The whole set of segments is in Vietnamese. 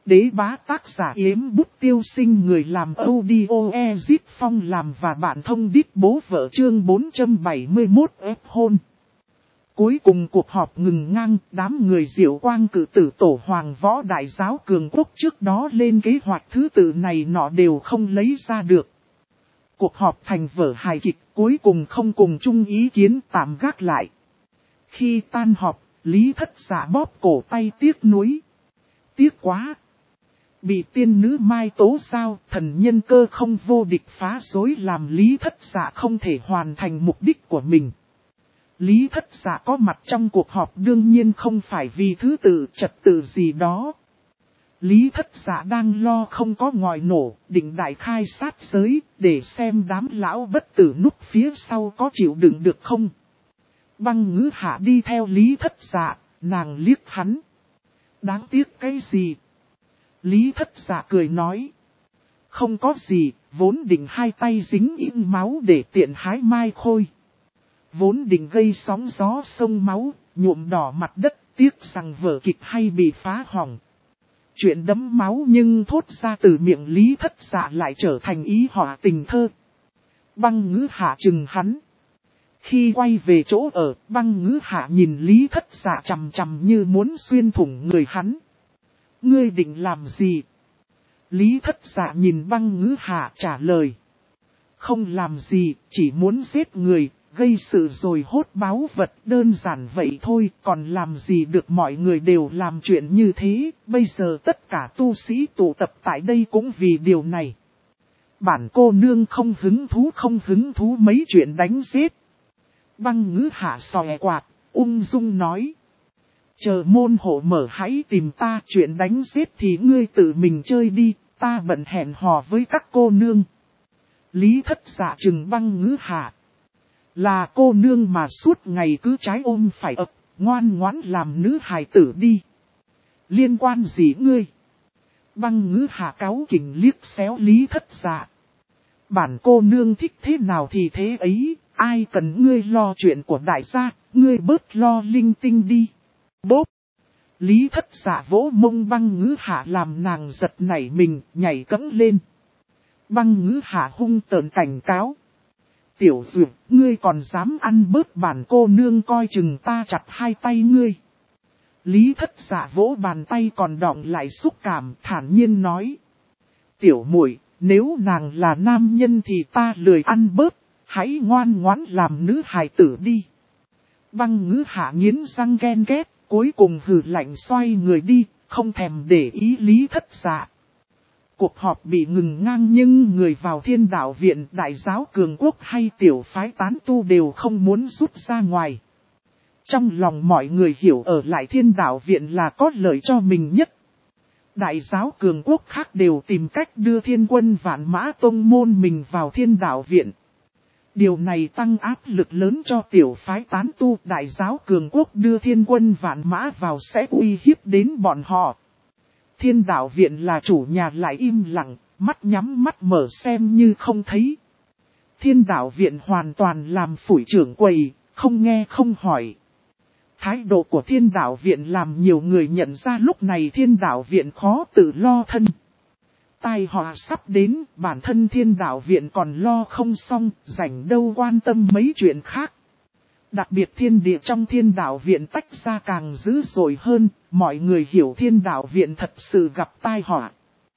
Đế bá tác giả Yếm Bút Tiêu Sinh, người làm audio Ezit Phong làm và bạn thông đít bố vợ chương 471 ép hôn. Cuối cùng cuộc họp ngừng ngang, đám người Diệu Quang cử tử tổ Hoàng Võ Đại Giáo Cường Quốc trước đó lên kế hoạch thứ tự này nọ đều không lấy ra được. Cuộc họp thành vở hài kịch, cuối cùng không cùng chung ý kiến, tạm gác lại. Khi tan họp, Lý Thất Dạ bóp cổ tay tiếc nuối. Tiếc quá! Bị tiên nữ Mai tố sao, thần nhân cơ không vô địch phá rối làm Lý Thất Dạ không thể hoàn thành mục đích của mình. Lý Thất Dạ có mặt trong cuộc họp đương nhiên không phải vì thứ tự trật tự gì đó. Lý Thất Dạ đang lo không có ngòi nổ, định đại khai sát giới, để xem đám lão bất tử núp phía sau có chịu đựng được không. Băng Ngữ Hạ đi theo Lý Thất Dạ, nàng liếc hắn. Đáng tiếc cái gì? Lý Thất Dạ cười nói. Không có gì, vốn định hai tay dính in máu để tiện hái mai khôi. Vốn định gây sóng gió sông máu, nhuộm đỏ mặt đất, tiếc rằng vở kịch hay bị phá hỏng. Chuyện đẫm máu nhưng thốt ra từ miệng Lý Thất Dạ lại trở thành ý họa tình thơ. Băng Ngữ Hạ chừng hắn. Khi quay về chỗ ở, Băng Ngữ Hạ nhìn Lý Thất Dạ chằm chằm như muốn xuyên thủng người hắn. Ngươi định làm gì? Lý Thất Dạ nhìn Băng Ngữ Hạ trả lời. Không làm gì, chỉ muốn giết người, gây sự rồi hốt báu vật, đơn giản vậy thôi, còn làm gì được. Mọi người đều làm chuyện như thế, bây giờ tất cả tu sĩ tụ tập tại đây cũng vì điều này. Bản cô nương không hứng thú mấy chuyện đánh giết. Băng Ngữ Hạ xòe quạt, ung dung nói. Chờ môn hộ mở hãy tìm ta, chuyện đánh giết thì ngươi tự mình chơi đi, ta bận hẹn hò với các cô nương. Lý Thất Dạ trừng Băng Ngữ Hạ. Là cô nương mà suốt ngày cứ trái ôm phải ập, ngoan ngoãn làm nữ hài tử đi. Liên quan gì ngươi? Băng Ngữ Hạ cáu kỉnh liếc xéo Lý Thất Dạ. Bản cô nương thích thế nào thì thế ấy, ai cần ngươi lo chuyện của đại gia, ngươi bớt lo linh tinh đi. Bốp! Lý Thất Dạ vỗ mông Băng Ngữ Hạ làm nàng giật nảy mình, nhảy cẫng lên. Băng Ngữ Hạ hung tợn cảnh cáo. Tiểu Duyệt, ngươi còn dám ăn bớt bản cô nương coi chừng ta chặt hai tay ngươi. Lý Thất Dạ vỗ bàn tay còn đọng lại xúc cảm, thản nhiên nói. Tiểu muội, nếu nàng là nam nhân thì ta lười ăn bớt, hãy ngoan ngoãn làm nữ hài tử đi. Băng Ngữ Hạ nghiến răng ghen ghét, cuối cùng hừ lạnh xoay người đi, không thèm để ý Lý Thất Dạ. Cuộc họp bị ngừng ngang nhưng người vào Thiên Đạo Viện, Đại Giáo Cường Quốc hay tiểu phái tán tu đều không muốn rút ra ngoài. Trong lòng mọi người hiểu ở lại Thiên Đạo Viện là có lợi cho mình nhất. Đại Giáo Cường Quốc khác đều tìm cách đưa Thiên Quân Vạn Mã tông môn mình vào Thiên Đạo Viện. Điều này tăng áp lực lớn cho tiểu phái tán tu. Đại Giáo Cường Quốc đưa Thiên Quân Vạn Mã vào sẽ uy hiếp đến bọn họ. Thiên Đạo Viện là chủ nhà lại im lặng, mắt nhắm mắt mở xem như không thấy. Thiên Đạo Viện hoàn toàn làm phủi trưởng quầy, không nghe không hỏi. Thái độ của Thiên Đạo Viện làm nhiều người nhận ra lúc này Thiên Đạo Viện khó tự lo thân. Tai họa sắp đến, bản thân Thiên Đạo Viện còn lo không xong, rảnh đâu quan tâm mấy chuyện khác. Đặc biệt thiên địa trong Thiên Đạo Viện tách ra càng dữ dội hơn, mọi người hiểu Thiên Đạo Viện thật sự gặp tai họa.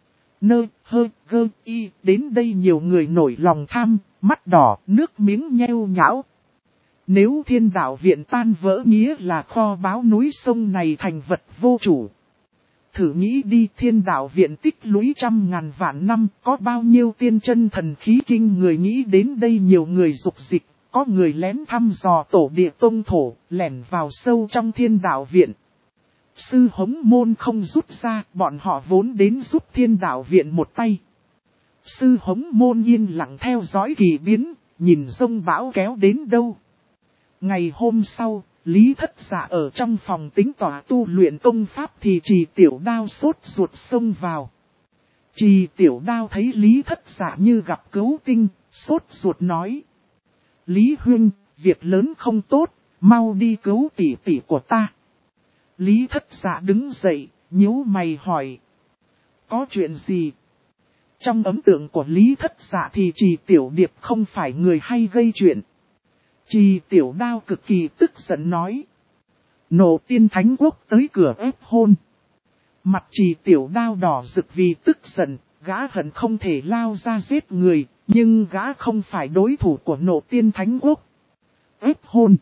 Đến đây nhiều người nổi lòng tham, mắt đỏ, nước miếng nheo nhão. Nếu Thiên Đạo Viện tan vỡ nghĩa là kho báu núi sông này thành vật vô chủ. Thử nghĩ đi, Thiên Đạo Viện tích lũy trăm ngàn vạn năm, có bao nhiêu tiên chân thần khí kinh người, nghĩ đến đây nhiều người dục dịch. Có người lén thăm dò tổ địa tông thổ, lẻn vào sâu trong Thiên Đạo Viện. Sư Hống Môn không rút ra, bọn họ vốn đến giúp Thiên Đạo Viện một tay. Sư Hống Môn yên lặng theo dõi kỳ biến, nhìn giông bão kéo đến đâu. Ngày hôm sau, Lý Thất Dạ ở trong phòng tính tỏa tu luyện công pháp thì Trì Tiểu Đao sốt ruột xông vào. Trì Tiểu Đao thấy Lý Thất Dạ như gặp cứu tinh, sốt ruột nói. Lý Huynh, việc lớn không tốt, mau đi cứu tỷ tỷ của ta. Lý Thất Dạ đứng dậy, nhíu mày hỏi. Có chuyện gì? Trong ấn tượng của Lý Thất Dạ thì Trì Tiểu Điệp không phải người hay gây chuyện. Trì Tiểu Đao cực kỳ tức giận nói. Nộ Tiên Thánh Quốc tới cửa ép hôn. Mặt Trì Tiểu Đao đỏ rực vì tức giận, gã hận không thể lao ra giết người, nhưng gã không phải đối thủ của Nộ Tiên Thánh Quốc. Ép hôn.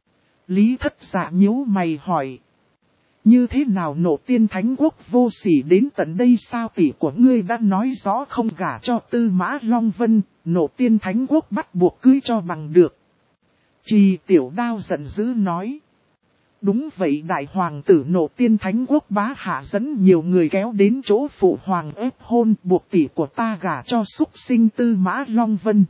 Lý Thất Dạ nhíu mày hỏi. Như thế nào Nộ Tiên Thánh Quốc vô sỉ đến tận đây sao? Tỷ của ngươi đã nói rõ không gả cho Tư Mã Long Vân, Nộ Tiên Thánh Quốc bắt buộc cưới cho bằng được. Trì Tiểu Đao giận dữ nói. Đúng vậy, đại hoàng tử Nộ Tiên Thánh Quốc bá hạ dẫn nhiều người kéo đến chỗ phụ hoàng ép hôn, buộc tỷ của ta gả cho súc sinh Tư Mã Long Vân.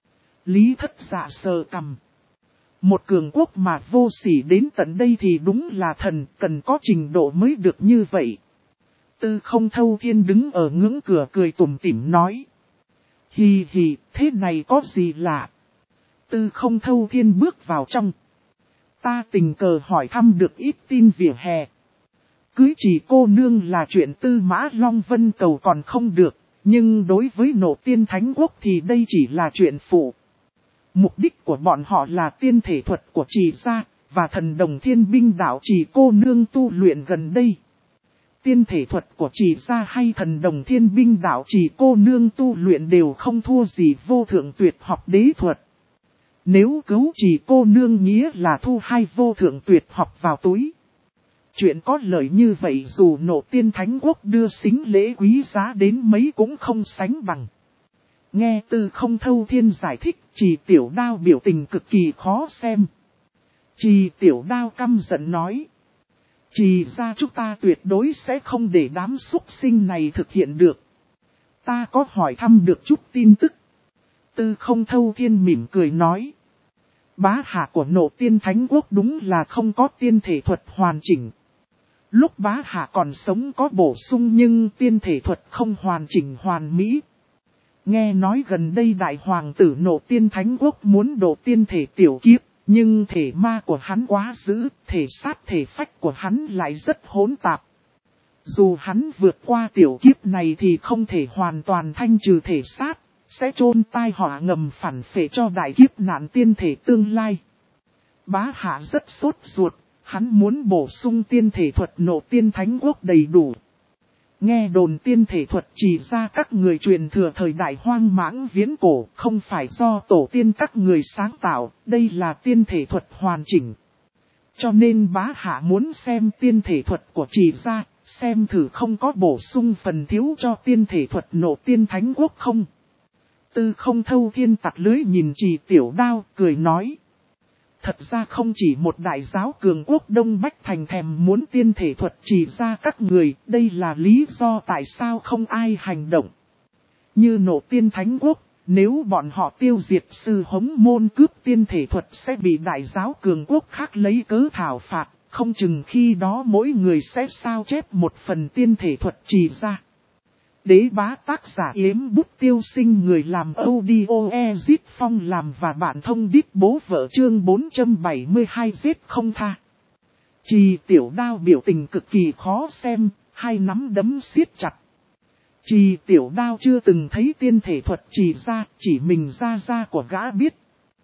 Lý Thất Dạ sờ cằm. Một cường quốc mà vô sỉ đến tận đây thì đúng là thần, cần có trình độ mới được như vậy. Tư Không Thâu Thiên đứng ở ngưỡng cửa cười tủm tỉm nói. Hì hì, thế này có gì lạ? Tư Không Thâu Thiên bước vào trong. Ta tình cờ hỏi thăm được ít tin vỉa hè. Cưới Trì cô nương là chuyện Tư Mã Long Vân cầu còn không được, nhưng đối với Nộ Tiên Thánh Quốc thì đây chỉ là chuyện phụ. Mục đích của bọn họ là tiên thể thuật của Trì gia, và thần đồng thiên binh đạo Trì cô nương tu luyện gần đây. Tiên thể thuật của Trì gia hay thần đồng thiên binh đạo Trì cô nương tu luyện đều không thua gì vô thượng tuyệt học đế thuật. Nếu cứu Trì cô nương nghĩa là thu hai vô thượng tuyệt học vào túi. Chuyện có lợi như vậy dù Nộ Tiên Thánh Quốc đưa sính lễ quý giá đến mấy cũng không sánh bằng. Nghe Tư Không Thâu Thiên giải thích, Trì Tiểu Đao biểu tình cực kỳ khó xem. Trì Tiểu Đao căm giận nói. Trì gia chúng ta tuyệt đối sẽ không để đám súc sinh này thực hiện được. Ta có hỏi thăm được chút tin tức. Tư Không Thâu Thiên mỉm cười nói. Bá hạ của Nộ Tiên Thánh Quốc đúng là không có tiên thể thuật hoàn chỉnh. Lúc bá hạ còn sống có bổ sung nhưng tiên thể thuật không hoàn chỉnh hoàn mỹ. Nghe nói gần đây đại hoàng tử Nộ Tiên Thánh Quốc muốn độ tiên thể tiểu kiếp, nhưng thể ma của hắn quá dữ, thể sát thể phách của hắn lại rất hỗn tạp. Dù hắn vượt qua tiểu kiếp này thì không thể hoàn toàn thanh trừ thể sát, sẽ chôn tai họa ngầm phản phệ cho đại kiếp nạn tiên thể tương lai. Bá hạ rất sốt ruột, hắn muốn bổ sung tiên thể thuật Nộ Tiên Thánh Quốc đầy đủ. Nghe đồn tiên thể thuật chỉ ra các người truyền thừa thời đại hoang mãng viễn cổ, không phải do tổ tiên các người sáng tạo, đây là tiên thể thuật hoàn chỉnh. Cho nên bá hạ muốn xem tiên thể thuật của chỉ ra, xem thử không có bổ sung phần thiếu cho tiên thể thuật Nộ Tiên Thánh Quốc không. Tư Không Thâu Thiên tặc lưới nhìn Trì Tiểu Đao, cười nói. Thật ra không chỉ một đại giáo cường quốc Đông Bách Thành thèm muốn tiên thể thuật chỉ ra các người, đây là lý do tại sao không ai hành động. Như Nộ Tiên Thánh Quốc, nếu bọn họ tiêu diệt sư hống môn cướp tiên thể thuật sẽ bị đại giáo cường quốc khác lấy cớ thảo phạt, không chừng khi đó mỗi người sẽ sao chép một phần tiên thể thuật chỉ ra. Đế bá tác giả Yếm Bút Tiêu Sinh, người làm audio Ezit Phong làm và bạn thông đít bố vợ chương 472 giết không tha. Trì Tiểu Đao biểu tình cực kỳ khó xem, hai nắm đấm siết chặt. Trì Tiểu Đao chưa từng thấy tiên thể thuật chỉ ra, chỉ mình ra của gã biết.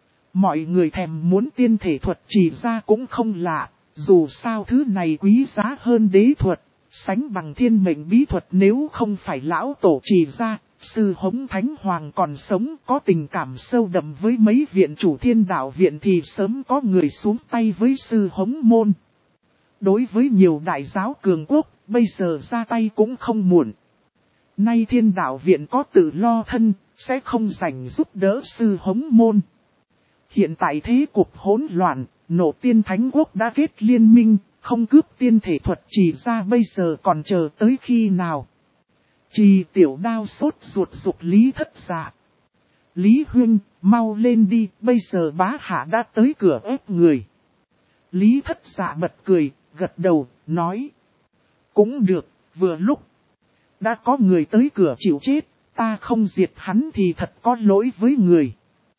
Mọi người thèm muốn tiên thể thuật chỉ ra cũng không lạ, dù sao thứ này quý giá hơn đế thuật. Sánh bằng thiên mệnh bí thuật, nếu không phải lão tổ trì ra, sư hống thánh hoàng còn sống có tình cảm sâu đậm với mấy viện chủ thiên đạo viện thì sớm có người xuống tay với sư hống môn. Đối với nhiều đại giáo cường quốc, bây giờ ra tay cũng không muộn. Nay thiên đạo viện có tự lo thân, sẽ không rảnh giúp đỡ sư hống môn. Hiện tại thế cục hỗn loạn, Nộ Tiên Thánh Quốc đã kết liên minh. Không cướp tiên thể thuật chỉ ra bây giờ còn chờ tới khi nào. Trì Tiểu Đao sốt ruột giục Lý Thất Dạ. Lý Huynh, mau lên đi, bây giờ bá hạ đã tới cửa ép người. Lý Thất Dạ bật cười, gật đầu, nói. Cũng được, vừa lúc. Đã có người tới cửa chịu chết, ta không diệt hắn thì thật có lỗi với người.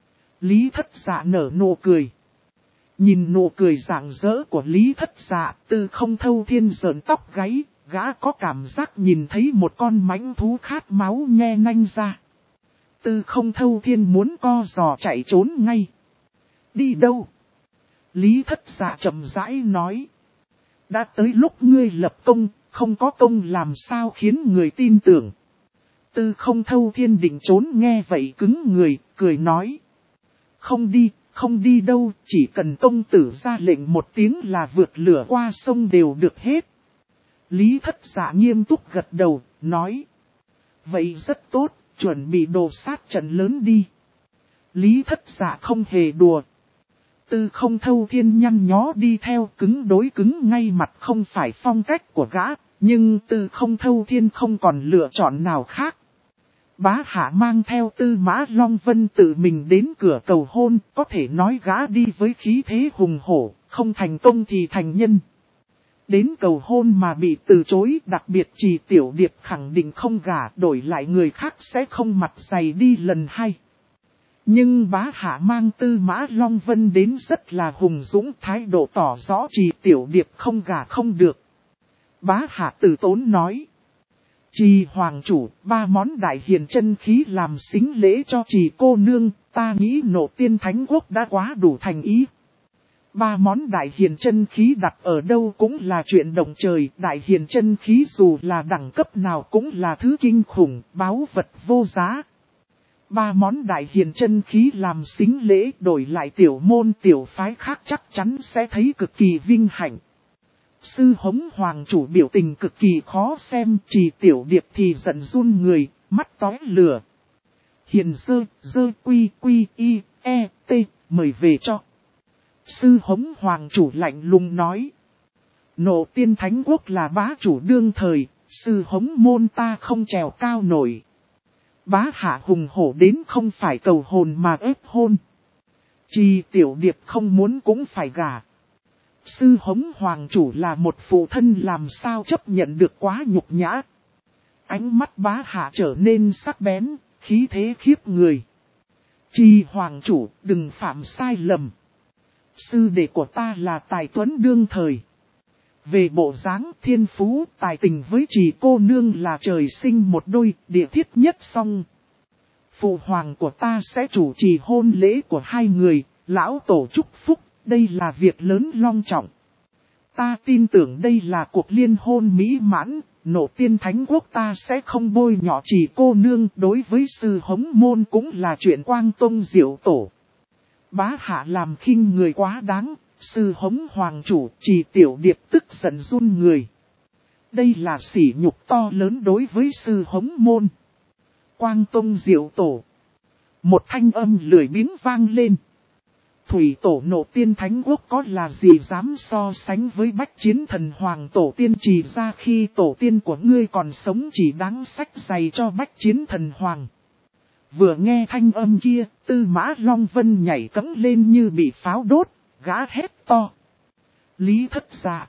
Lý Thất Dạ nở nụ cười. Nhìn nụ cười rạng rỡ của Lý Thất Dạ, Tư Không Thâu Thiên giỡn tóc gáy, gã có cảm giác nhìn thấy một con mãnh thú khát máu nhe nanh ra. Tư Không Thâu Thiên muốn co giò chạy trốn ngay. Đi đâu? Lý Thất Dạ chậm rãi nói. Đã tới lúc ngươi lập công, không có công làm sao khiến người tin tưởng. Tư Không Thâu Thiên định trốn nghe vậy cứng người, cười nói. Không đi đâu, chỉ cần công tử ra lệnh một tiếng là vượt lửa qua sông đều được hết. Lý Thất Dạ nghiêm túc gật đầu, nói. Vậy rất tốt, chuẩn bị đồ sát trận lớn đi. Lý Thất Dạ không hề đùa. Tư Không Thâu Thiên nhăn nhó đi theo, cứng đối cứng ngay mặt không phải phong cách của gã, nhưng Tư Không Thâu Thiên không còn lựa chọn nào khác. Bá Hạ mang theo Tư Mã Long Vân tự mình đến cửa cầu hôn, có thể nói gã đi với khí thế hùng hổ, không thành công thì thành nhân. Đến cầu hôn mà bị từ chối, đặc biệt Trì Tiểu Điệp khẳng định không gả, đổi lại người khác sẽ không mặt dày đi lần hai. Nhưng Bá Hạ mang Tư Mã Long Vân đến rất là hùng dũng, thái độ tỏ rõ Trì Tiểu Điệp không gả không được. Bá Hạ từ tốn nói. Trì hoàng chủ, 3 món đại hiền chân khí làm xính lễ cho Trì cô nương, ta nghĩ Nộ Tiên Thánh Quốc đã quá đủ thành ý. 3 món đại hiền chân khí đặt ở đâu cũng là chuyện động trời, đại hiền chân khí dù là đẳng cấp nào cũng là thứ kinh khủng, báu vật vô giá. 3 món đại hiền chân khí làm xính lễ đổi lại tiểu môn tiểu phái khác chắc chắn sẽ thấy cực kỳ vinh hạnh. Sư Hống hoàng chủ biểu tình cực kỳ khó xem, Trì Tiểu Điệp thì giận run người, mắt tóe lửa. Hiền dơ quy y e t, mời về cho. Sư Hống hoàng chủ lạnh lùng nói. Nộ Tiên Thánh Quốc là bá chủ đương thời, sư Hống môn ta không trèo cao nổi. Bá Hạ hùng hổ đến không phải cầu hồn mà ép hôn. Trì Tiểu Điệp không muốn cũng phải gả. Sư Hống hoàng chủ là một phụ thân làm sao chấp nhận được quá nhục nhã. Ánh mắt Bá Hạ trở nên sắc bén, khí thế khiếp người. Trì hoàng chủ, đừng phạm sai lầm. Sư đệ của ta là tài tuấn đương thời. Về bộ dáng thiên phú, tài tình với Trì cô nương là trời sinh một đôi, địa thiết nhất song. Phụ hoàng của ta sẽ chủ trì hôn lễ của hai người, lão tổ chúc phúc. Đây là việc lớn long trọng. Ta tin tưởng đây là cuộc liên hôn mỹ mãn, Nộ Tiên Thánh Quốc ta sẽ không bôi nhọ Trì cô nương, đối với sư Hống môn cũng là chuyện quang tông diệu tổ. Bá Hạ làm khinh người quá đáng, sư Hống hoàng chủ Trì Tiểu Điệp tức giận run người. Đây là sỉ nhục to lớn đối với sư Hống môn. Quang tông diệu tổ. Một thanh âm lười biếng vang lên. Thủy tổ Nộ Tiên Thánh Quốc có là gì dám so sánh với Bách Chiến Thần Hoàng tổ tiên Trì ra khi tổ tiên của ngươi còn sống chỉ đáng sách giày cho Bách Chiến Thần Hoàng. Vừa nghe thanh âm kia, Tư Mã Long Vân nhảy cẫng lên như bị pháo đốt, gã hét to. Lý Thất Dạ.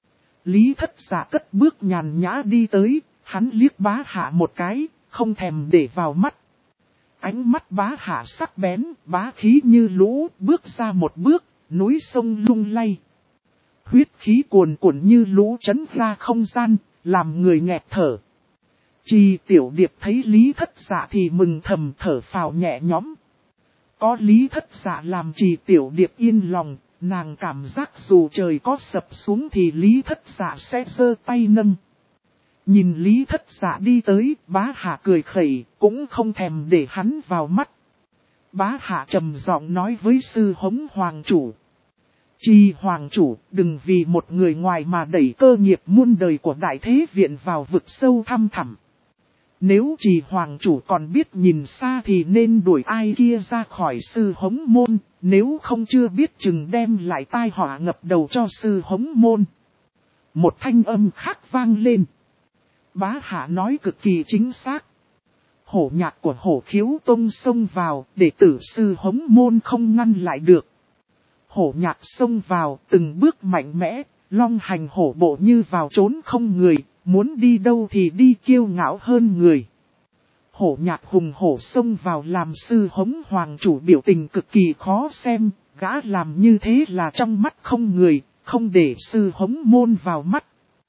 Lý Thất Dạ cất bước nhàn nhã đi tới, hắn liếc Bá Hạ một cái, không thèm để vào mắt. Ánh mắt Bá Hạ sắc bén, bá khí như lũ, bước ra một bước, núi sông lung lay. Huyết khí cuồn cuộn như lũ trấn ra không gian, làm người nghẹt thở. Trì Tiểu Điệp thấy Lý Thất Dạ thì mừng thầm thở phào nhẹ nhõm. Có Lý Thất Dạ làm Trì Tiểu Điệp yên lòng, nàng cảm giác dù trời có sập xuống thì Lý Thất Dạ sẽ giơ tay nâng. Nhìn Lý Thất Dạ đi tới, Bá Hạ cười khẩy, cũng không thèm để hắn vào mắt. Bá Hạ trầm giọng nói với sư Hống hoàng chủ. Trì hoàng chủ, đừng vì một người ngoài mà đẩy cơ nghiệp muôn đời của Đại Thế Viện vào vực sâu thăm thẳm. Nếu Trì hoàng chủ còn biết nhìn xa thì nên đuổi ai kia ra khỏi sư Hống môn, nếu không chưa biết chừng đem lại tai họa ngập đầu cho sư Hống môn. Một thanh âm khác vang lên. Bá Hạ nói cực kỳ chính xác. Hổ nhạc của Hổ Khiếu Tông xông vào, đệ tử sư Hống môn không ngăn lại được. Hổ nhạc xông vào, từng bước mạnh mẽ, long hành hổ bộ như vào trốn không người, muốn đi đâu thì đi kiêu ngạo hơn người. Hổ nhạc hùng hổ xông vào làm sư Hống hoàng chủ biểu tình cực kỳ khó xem, gã làm như thế là trong mắt không người, không để sư Hống môn vào mắt.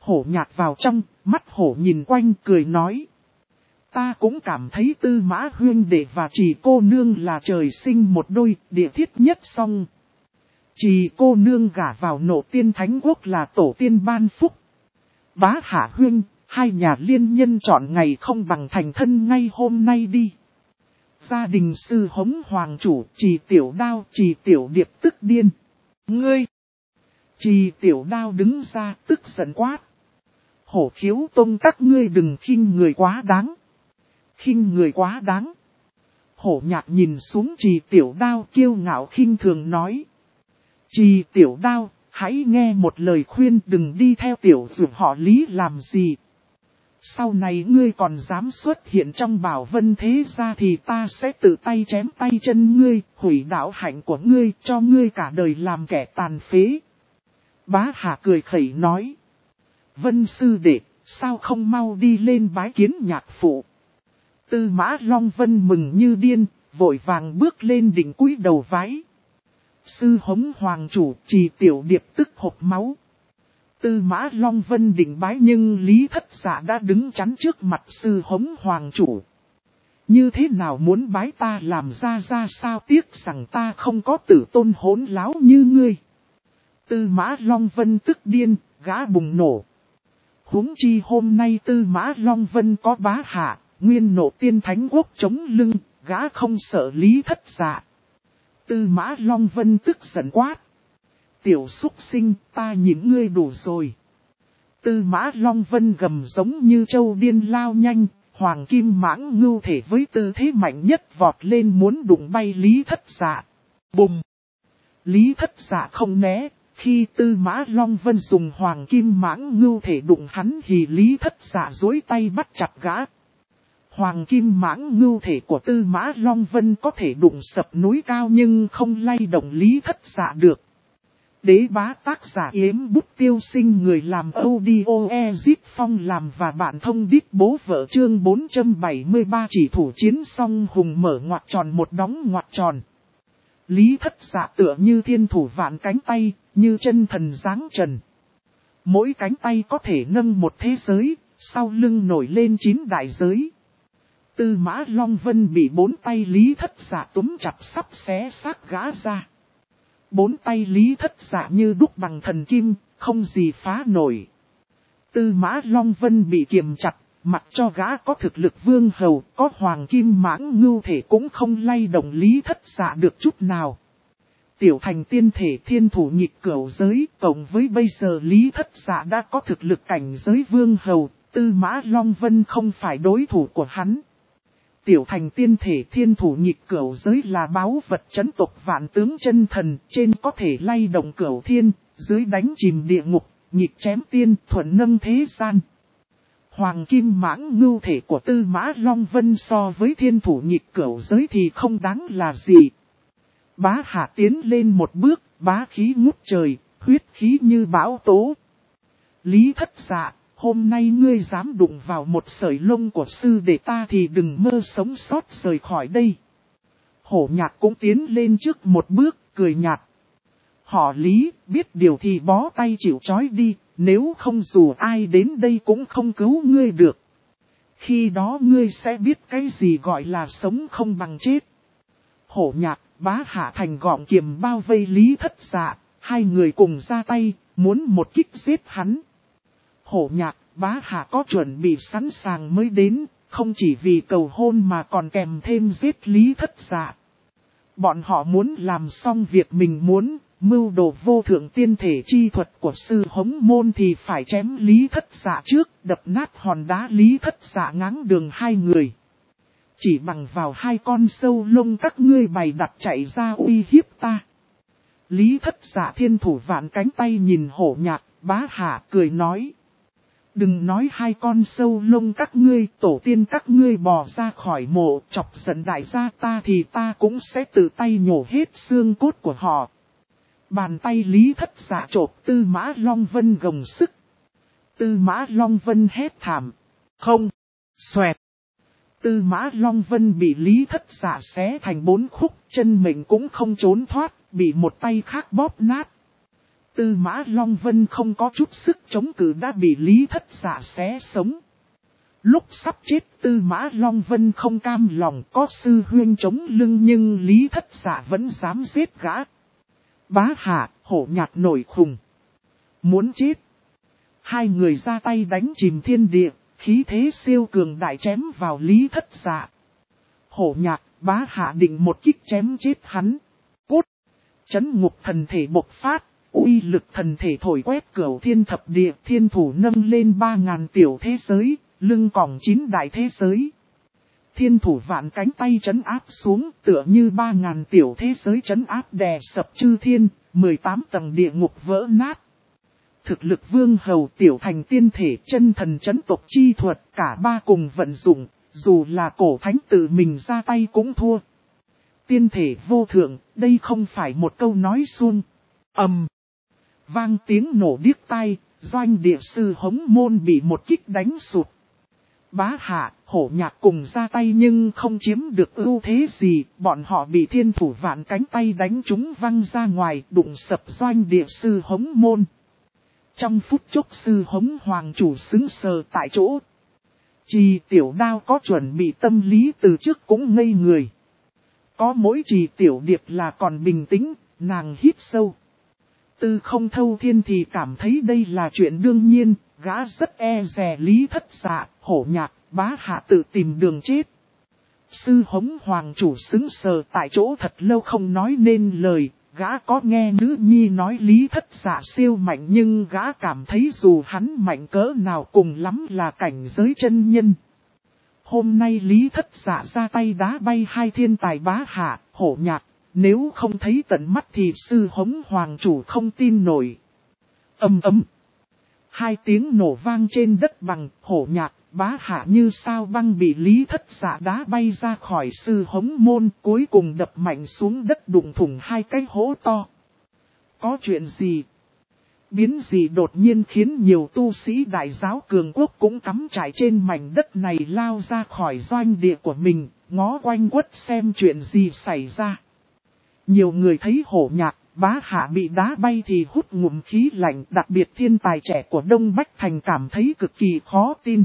Hổ Nhạc vào trong, mắt hổ nhìn quanh cười nói. Ta cũng cảm thấy Tư Mã huynh đệ và Trì cô nương là trời sinh một đôi, địa thiết nhất song. Trì cô nương gả vào Nộ Tiên Thánh Quốc là tổ tiên ban phúc. Bá Hạ huynh, hai nhà liên nhân chọn ngày không bằng thành thân ngay hôm nay đi. Gia đình sư hống hoàng chủ, Trì Tiểu Đao, Trì Tiểu Điệp tức điên. Ngươi! Trì Tiểu Đao đứng ra tức giận quát. Hổ Khiếu Tông các ngươi đừng khinh người quá đáng. Khinh người quá đáng. Hổ Nhạc nhìn xuống Trì Tiểu Đao kiêu ngạo khinh thường nói. Trì Tiểu Đao, hãy nghe một lời khuyên, đừng đi theo tiểu dược họ Lý làm gì. Sau này ngươi còn dám xuất hiện trong Bảo Vân thế gia thì ta sẽ tự tay chém tay chân ngươi, hủy đạo hạnh của ngươi, cho ngươi cả đời làm kẻ tàn phế. Bá Hạ cười khẩy nói. Vân sư đệ, sao không mau đi lên bái kiến nhạc phụ. Tư Mã Long Vân mừng như điên, vội vàng bước lên đỉnh cúi đầu vái. Sư hống hoàng chủ, Trì Tiểu Điệp tức hộc máu. Tư Mã Long Vân định bái nhưng Lý Thất Dạ đã đứng chắn trước mặt sư hống hoàng chủ. Như thế nào muốn bái ta làm ra sao, tiếc rằng ta không có tử tôn hỗn láo như ngươi. Tư Mã Long Vân tức điên, gã bùng nổ. Huống chi hôm nay Tư Mã Long Vân có Bá Hạ, nguyên Nộ Tiên Thánh Quốc chống lưng, gã không sợ Lý Thất Dạ. Tư Mã Long Vân tức giận quát. Tiểu súc sinh, ta nhìn ngươi đủ rồi. Tư Mã Long Vân gầm giống như trâu điên lao nhanh, hoàng kim mãng ngưu thể với tư thế mạnh nhất vọt lên muốn đụng bay Lý Thất Dạ. Bùng! Lý Thất Dạ không né, khi Tư Mã Long Vân dùng hoàng kim mãng ngưu thể đụng hắn thì Lý Thất Dạ duỗi tay bắt chặt gã. Hoàng kim mãng ngưu thể của Tư Mã Long Vân có thể đụng sập núi cao nhưng không lay động Lý Thất Dạ được. Đế bá tác giả Yếm Bút Tiêu Sinh, người làm audio Ezip Phong làm và bạn thông đít bố vợ chương 473 chỉ thủ chiến song hùng mở ngoặc tròn một đóng ngoặc tròn. Lý Thất Dạ tựa như thiên thủ vạn cánh tay, như chân thần giáng trần. Mỗi cánh tay có thể nâng một thế giới, sau lưng nổi lên 9 đại giới. Tư Mã Long Vân bị 4 tay Lý Thất Dạ túm chặt sắp xé xác gã ra. 4 tay Lý Thất Dạ như đúc bằng thần kim, không gì phá nổi. Tư Mã Long Vân bị kiềm chặt, mặc cho gã có thực lực vương hầu, có hoàng kim mãng ngưu thể cũng không lay động Lý Thất Dạ được chút nào. Tiểu thành tiên thể thiên thủ nhịp cửu giới, cộng với bây giờ Lý Thất Dạ đã có thực lực cảnh giới vương hầu, Tư Mã Long Vân không phải đối thủ của hắn. Tiểu thành tiên thể thiên thủ nhịp cửu giới là báu vật chấn tộc vạn tướng chân thần, trên có thể lay động cửu thiên, dưới đánh chìm địa ngục, nhịp chém tiên thuận nâng thế gian. Hoàng kim mãng ngưu thể của Tư Mã Long Vân so với thiên thủ nhịp cửu giới thì không đáng là gì. Bá Hạ tiến lên một bước, bá khí ngút trời, huyết khí như bão tố. Lý Thất Dạ, hôm nay ngươi dám đụng vào một sợi lông của sư đệ ta thì đừng mơ sống sót rời khỏi đây. Hổ Nhạc cũng tiến lên trước một bước, cười nhạt. Họ Lý, biết điều thì bó tay chịu trói đi, nếu không dù ai đến đây cũng không cứu ngươi được. Khi đó ngươi sẽ biết cái gì gọi là sống không bằng chết. Hổ Nhạc, Bá Hạ thành gọng kiềm bao vây Lý Thất Dạ, hai người cùng ra tay, muốn một kích giết hắn. Hổ Nhạc, Bá Hạ có chuẩn bị sẵn sàng mới đến, không chỉ vì cầu hôn mà còn kèm thêm giết Lý Thất Dạ. Bọn họ muốn làm xong việc mình muốn, mưu đồ vô thượng tiên thể chi thuật của sư hống môn thì phải chém Lý Thất Dạ trước, đập nát hòn đá Lý Thất Dạ ngáng đường hai người. Chỉ bằng vào hai con sâu lông các ngươi bày đặt chạy ra uy hiếp ta. Lý Thất Dạ thiên thủ vạn cánh tay nhìn Hổ Nhạc, Bá Hạ cười nói. Đừng nói hai con sâu lông các ngươi, tổ tiên các ngươi bò ra khỏi mộ, chọc giận đại gia ta thì ta cũng sẽ tự tay nhổ hết xương cốt của họ. Bàn tay Lý Thất Dạ chộp Tư Mã Long Vân gồng sức. Tư Mã Long Vân hét thảm. Không. Xoẹt. Tư Mã Long Vân bị Lý Thất Dạ xé thành 4 khúc, chân mình cũng không trốn thoát, bị một tay khác bóp nát. Tư Mã Long Vân không có chút sức chống cự đã bị Lý Thất Dạ xé sống. Lúc sắp chết Tư Mã Long Vân không cam lòng, có sư huynh chống lưng nhưng Lý Thất Dạ vẫn dám giết gã. Bá Hạ, Hổ Nhạc nổi khùng. Muốn chết. Hai người ra tay đánh chìm thiên địa, khí thế siêu cường đại chém vào Lý Thất Dạ. Hổ Nhạc, Bá Hạ định một kích chém chết hắn. Cốt. Chấn ngục thần thể bộc phát, uy lực thần thể thổi quét cửu thiên thập địa, thiên thủ nâng lên 3.000 tiểu thế giới, lưng còng 9 đại thế giới. Thiên thủ vạn cánh tay trấn áp xuống, tựa như 3.000 tiểu thế giới trấn áp đè sập chư thiên, 18 tầng địa ngục vỡ nát. Thực lực vương hầu tiểu thành tiên thể chân thần chấn tộc chi thuật, cả ba cùng vận dụng, dù là cổ thánh tự mình ra tay cũng thua. Tiên thể vô thượng, đây không phải một câu nói suông. Vang tiếng nổ điếc tai, Doanh địa sư Hống Môn bị một kích đánh sụt. Bá Hạ, Hổ Nhạc cùng ra tay nhưng không chiếm được ưu thế gì, bọn họ bị thiên thủ vạn cánh tay đánh chúng văng ra ngoài, đụng sập Doanh địa sư Hống Môn. Trong phút chốc sư Hống Hoàng chủ xứng sờ tại chỗ. Trì Tiểu Đao có chuẩn bị tâm lý từ trước cũng ngây người. Có mỗi Trì Tiểu Điệp là còn bình tĩnh, nàng hít sâu. Tư Không Thâu Thiên thì cảm thấy đây là chuyện đương nhiên, gã rất e dè Lý Thất Dạ, Hổ Nhạc, Bá Hạ tự tìm đường chết. Sư Hống Hoàng chủ xứng sờ tại chỗ thật lâu không nói nên lời, gã có nghe nữ nhi nói Lý Thất Dạ siêu mạnh nhưng gã cảm thấy dù hắn mạnh cỡ nào cùng lắm là cảnh giới chân nhân. Hôm nay Lý Thất Dạ ra tay đá bay hai thiên tài Bá Hạ, Hổ Nhạc. Nếu không thấy tận mắt thì sư Hống Hoàng chủ không tin nổi. Hai tiếng nổ vang trên đất bằng, Hổ Nhạc, Bá Hạ như sao băng bị Lý Thất Dạ đá bay ra khỏi sư Hống Môn, cuối cùng đập mạnh xuống đất đụng thủng hai cái hố to. Có chuyện gì? Biến gì đột nhiên khiến nhiều tu sĩ đại giáo cường quốc cũng cắm trại trên mảnh đất này lao ra khỏi doanh địa của mình, ngó quanh quất xem chuyện gì xảy ra. Nhiều người thấy Hổ Nhạc, Bá Hạ bị đá bay thì hút ngụm khí lạnh, đặc biệt thiên tài trẻ của Đông Bách Thành cảm thấy cực kỳ khó tin.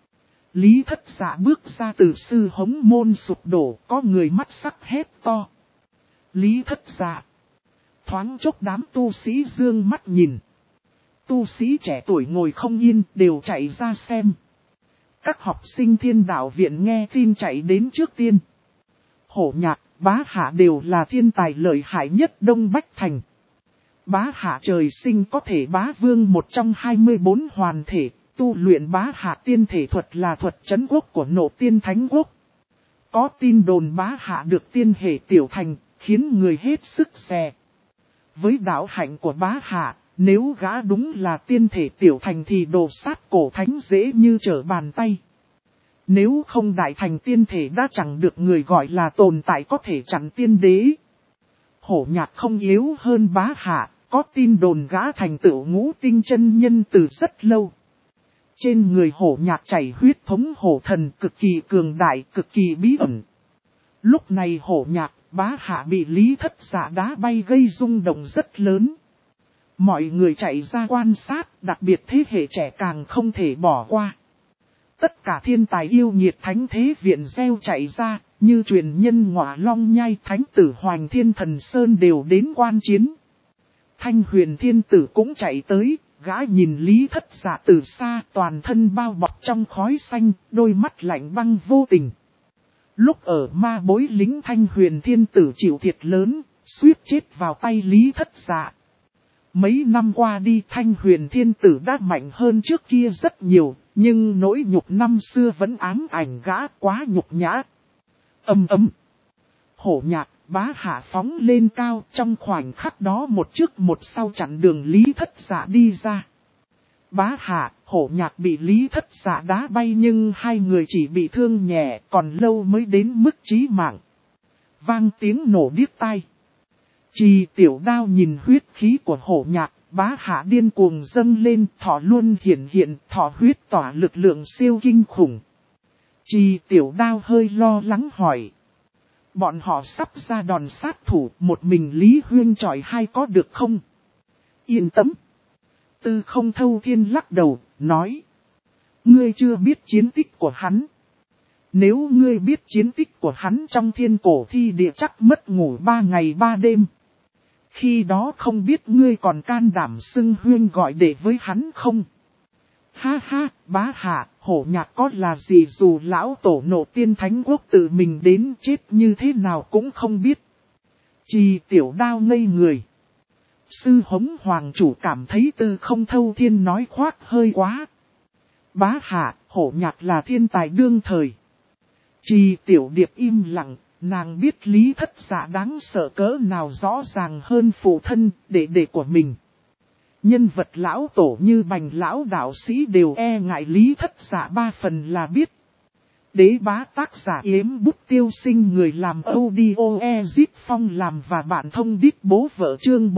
Lý Thất Dạ bước ra từ sư Hống Môn sụp đổ, có người mắt sắc hét to. Lý Thất Dạ. Thoáng chốc đám tu sĩ dương mắt nhìn. Tu sĩ trẻ tuổi ngồi không yên đều chạy ra xem. Các học sinh Thiên Đạo Viện nghe tin chạy đến trước tiên. Hổ Nhạc, Bá Hạ đều là thiên tài lợi hại nhất Đông Bách Thành. Bá Hạ trời sinh có thể bá vương một trong 24 hoàn thể, tu luyện Bá Hạ tiên thể thuật là thuật trấn quốc của Nộ Tiên Thánh Quốc. Có tin đồn Bá Hạ được tiên hệ tiểu thành, khiến người hết sức dè. Với đạo hạnh của Bá Hạ, nếu gã đúng là tiên thể tiểu thành thì đồ sát cổ thánh dễ như trở bàn tay. Nếu không đại thành tiên thể đã chẳng được người gọi là tồn tại có thể chặn tiên đế. Hổ Nhạc không yếu hơn Bá Hạ, có tin đồn gã thành tựu ngũ tinh chân nhân từ rất lâu. Trên người Hổ Nhạc chảy huyết thống hổ thần cực kỳ cường đại, cực kỳ bí ẩn. Lúc này Hổ Nhạc, Bá Hạ bị Lý Thất Dạ đá bay gây rung động rất lớn. Mọi người chạy ra quan sát, đặc biệt thế hệ trẻ càng không thể bỏ qua. Tất cả thiên tài yêu nhiệt thánh thế viện gieo chạy ra, như truyền nhân Ngọa Long Nhai Thánh tử Hoành Thiên Thần Sơn đều đến quan chiến. Thanh Huyền Thiên Tử cũng chạy tới, gã nhìn Lý Thất Dạ từ xa, toàn thân bao bọc trong khói xanh, đôi mắt lạnh băng vô tình. Lúc ở ma bối lính Thanh Huyền Thiên Tử chịu thiệt lớn, suýt chết vào tay Lý Thất Dạ. Mấy năm qua đi Thanh Huyền Thiên Tử đã mạnh hơn trước kia rất nhiều, nhưng nỗi nhục năm xưa vẫn ám ảnh gã, quá nhục nhã. Hổ Nhạc, Bá Hạ phóng lên cao, trong khoảnh khắc đó một trước một sau chặn đường Lý Thất Dạ đi ra. Bá Hạ, Hổ Nhạc bị Lý Thất Dạ đá bay nhưng hai người chỉ bị thương nhẹ, còn lâu mới đến mức chí mạng. Vang tiếng nổ điếc tai. Trì Tiểu Đao nhìn huyết khí của Hổ Nhạc, Bá Hạ điên cuồng dâng lên, thỏ luôn hiện, thỏ huyết tỏa lực lượng siêu kinh khủng. Trì Tiểu Đao hơi lo lắng hỏi. Bọn họ sắp ra đòn sát thủ, một mình Lý Huyên chọi hai có được không? Yên tâm. Tư Không Thâu Thiên lắc đầu, nói. Ngươi chưa biết chiến tích của hắn. Nếu ngươi biết chiến tích của hắn trong thiên cổ thi địa chắc mất ngủ 3 ngày 3 đêm. Khi đó không biết ngươi còn can đảm xưng huyên gọi đệ với hắn không? Ha ha, bá hạ, hổ nhạc có là gì dù lão tổ nộ tiên thánh quốc tự mình đến chết như thế nào cũng không biết. Trì Tiểu Đao ngây người. Sư Hống Hoàng chủ cảm thấy Tư Không Thâu Thiên nói khoác hơi quá. Bá hạ, hổ nhạc là thiên tài đương thời. Trì Tiểu Điệp im lặng, nàng biết Lý Thất Dạ đáng sợ cỡ nào rõ ràng hơn phụ thân, đệ đệ của mình. Nhân vật lão tổ như Bành lão đạo sĩ đều e ngại Lý Thất Dạ 3 phần là biết. Đế bá tác giả Yếm Bút Tiêu Sinh người làm audio Ezit Phong làm và bạn thông đít bố vợ chương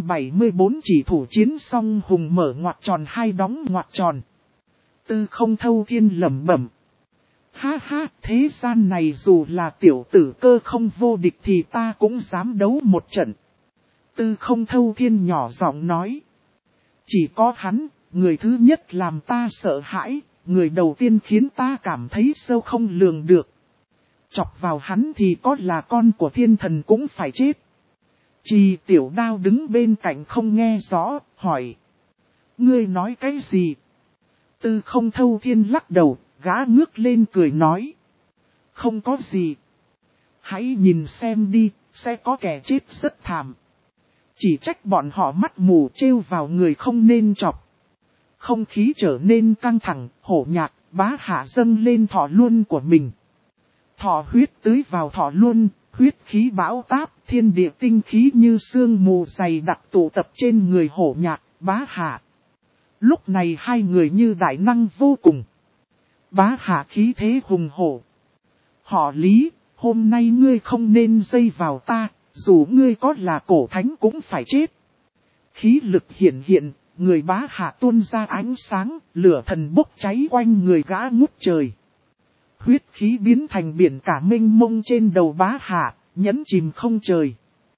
474 chỉ thủ chiến xong hùng mở ngoặc tròn hai đóng ngoặc tròn. Tư Không Thâu Thiên lẩm bẩm. Ha ha, thế gian này dù là tiểu tử cơ không vô địch thì ta cũng dám đấu một trận. Tư Không Thâu Thiên nhỏ giọng nói. Chỉ có hắn, người thứ nhất làm ta sợ hãi, người đầu tiên khiến ta cảm thấy sâu không lường được. Chọc vào hắn thì có là con của thiên thần cũng phải chết. Trì Tiểu Đao đứng bên cạnh không nghe rõ, hỏi. Ngươi nói cái gì? Tư Không Thâu Thiên lắc đầu, gã ngước lên cười nói. Không có gì. Hãy nhìn xem đi, sẽ có kẻ chết rất thảm. Chỉ trách bọn họ mắt mù trêu vào người không nên chọc. Không khí trở nên căng thẳng, hổ nhạc, bá hạ dâng lên thọ luân của mình. Thọ huyết tưới vào thọ luân, huyết khí bão táp, thiên địa tinh khí như sương mù dày đặc tụ tập trên người hổ nhạc, bá hạ. Lúc này hai người như đại năng vô cùng. Bá hạ khí thế hùng hổ. Họ Lý, hôm nay ngươi không nên dây vào ta, dù ngươi có là cổ thánh cũng phải chết. Khí lực hiện hiện, người bá hạ tuôn ra ánh sáng, lửa thần bốc cháy quanh người gã ngút trời. Huyết khí biến thành biển cả mênh mông trên đầu bá hạ, nhấn chìm không trời.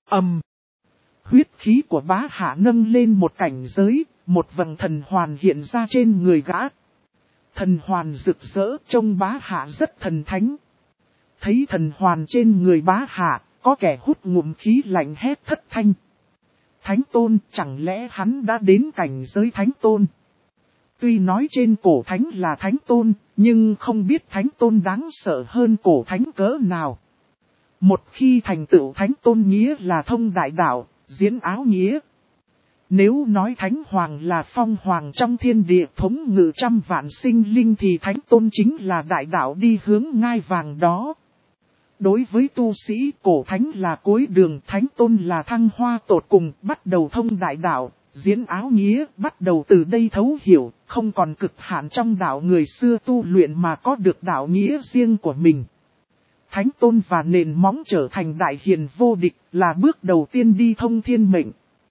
Huyết khí của bá hạ nâng lên một cảnh giới, một vầng thần hoàn hiện ra trên người gã. Thần hoàn rực rỡ trông bá hạ rất thần thánh. Thấy thần hoàn trên người bá hạ, có kẻ hút ngụm khí lạnh hét thất thanh. Thánh tôn, chẳng lẽ hắn đã đến cảnh giới thánh tôn? Tuy nói trên cổ thánh là thánh tôn, nhưng không biết thánh tôn đáng sợ hơn cổ thánh cỡ nào. Một khi thành tựu thánh tôn nghĩa là thông đại đạo, diễn áo nghĩa. Nếu nói thánh hoàng là phong hoàng trong thiên địa thống ngự trăm vạn sinh linh thì thánh tôn chính là đại đạo đi hướng ngai vàng đó. Đối với tu sĩ, cổ thánh là cuối đường, thánh tôn là thăng hoa tột cùng, bắt đầu thông đại đạo, diễn áo nghĩa, bắt đầu từ đây thấu hiểu, không còn cực hạn trong đạo người xưa tu luyện mà có được đạo nghĩa riêng của mình. Thánh tôn và nền móng trở thành đại hiền vô địch là bước đầu tiên đi thông thiên mệnh.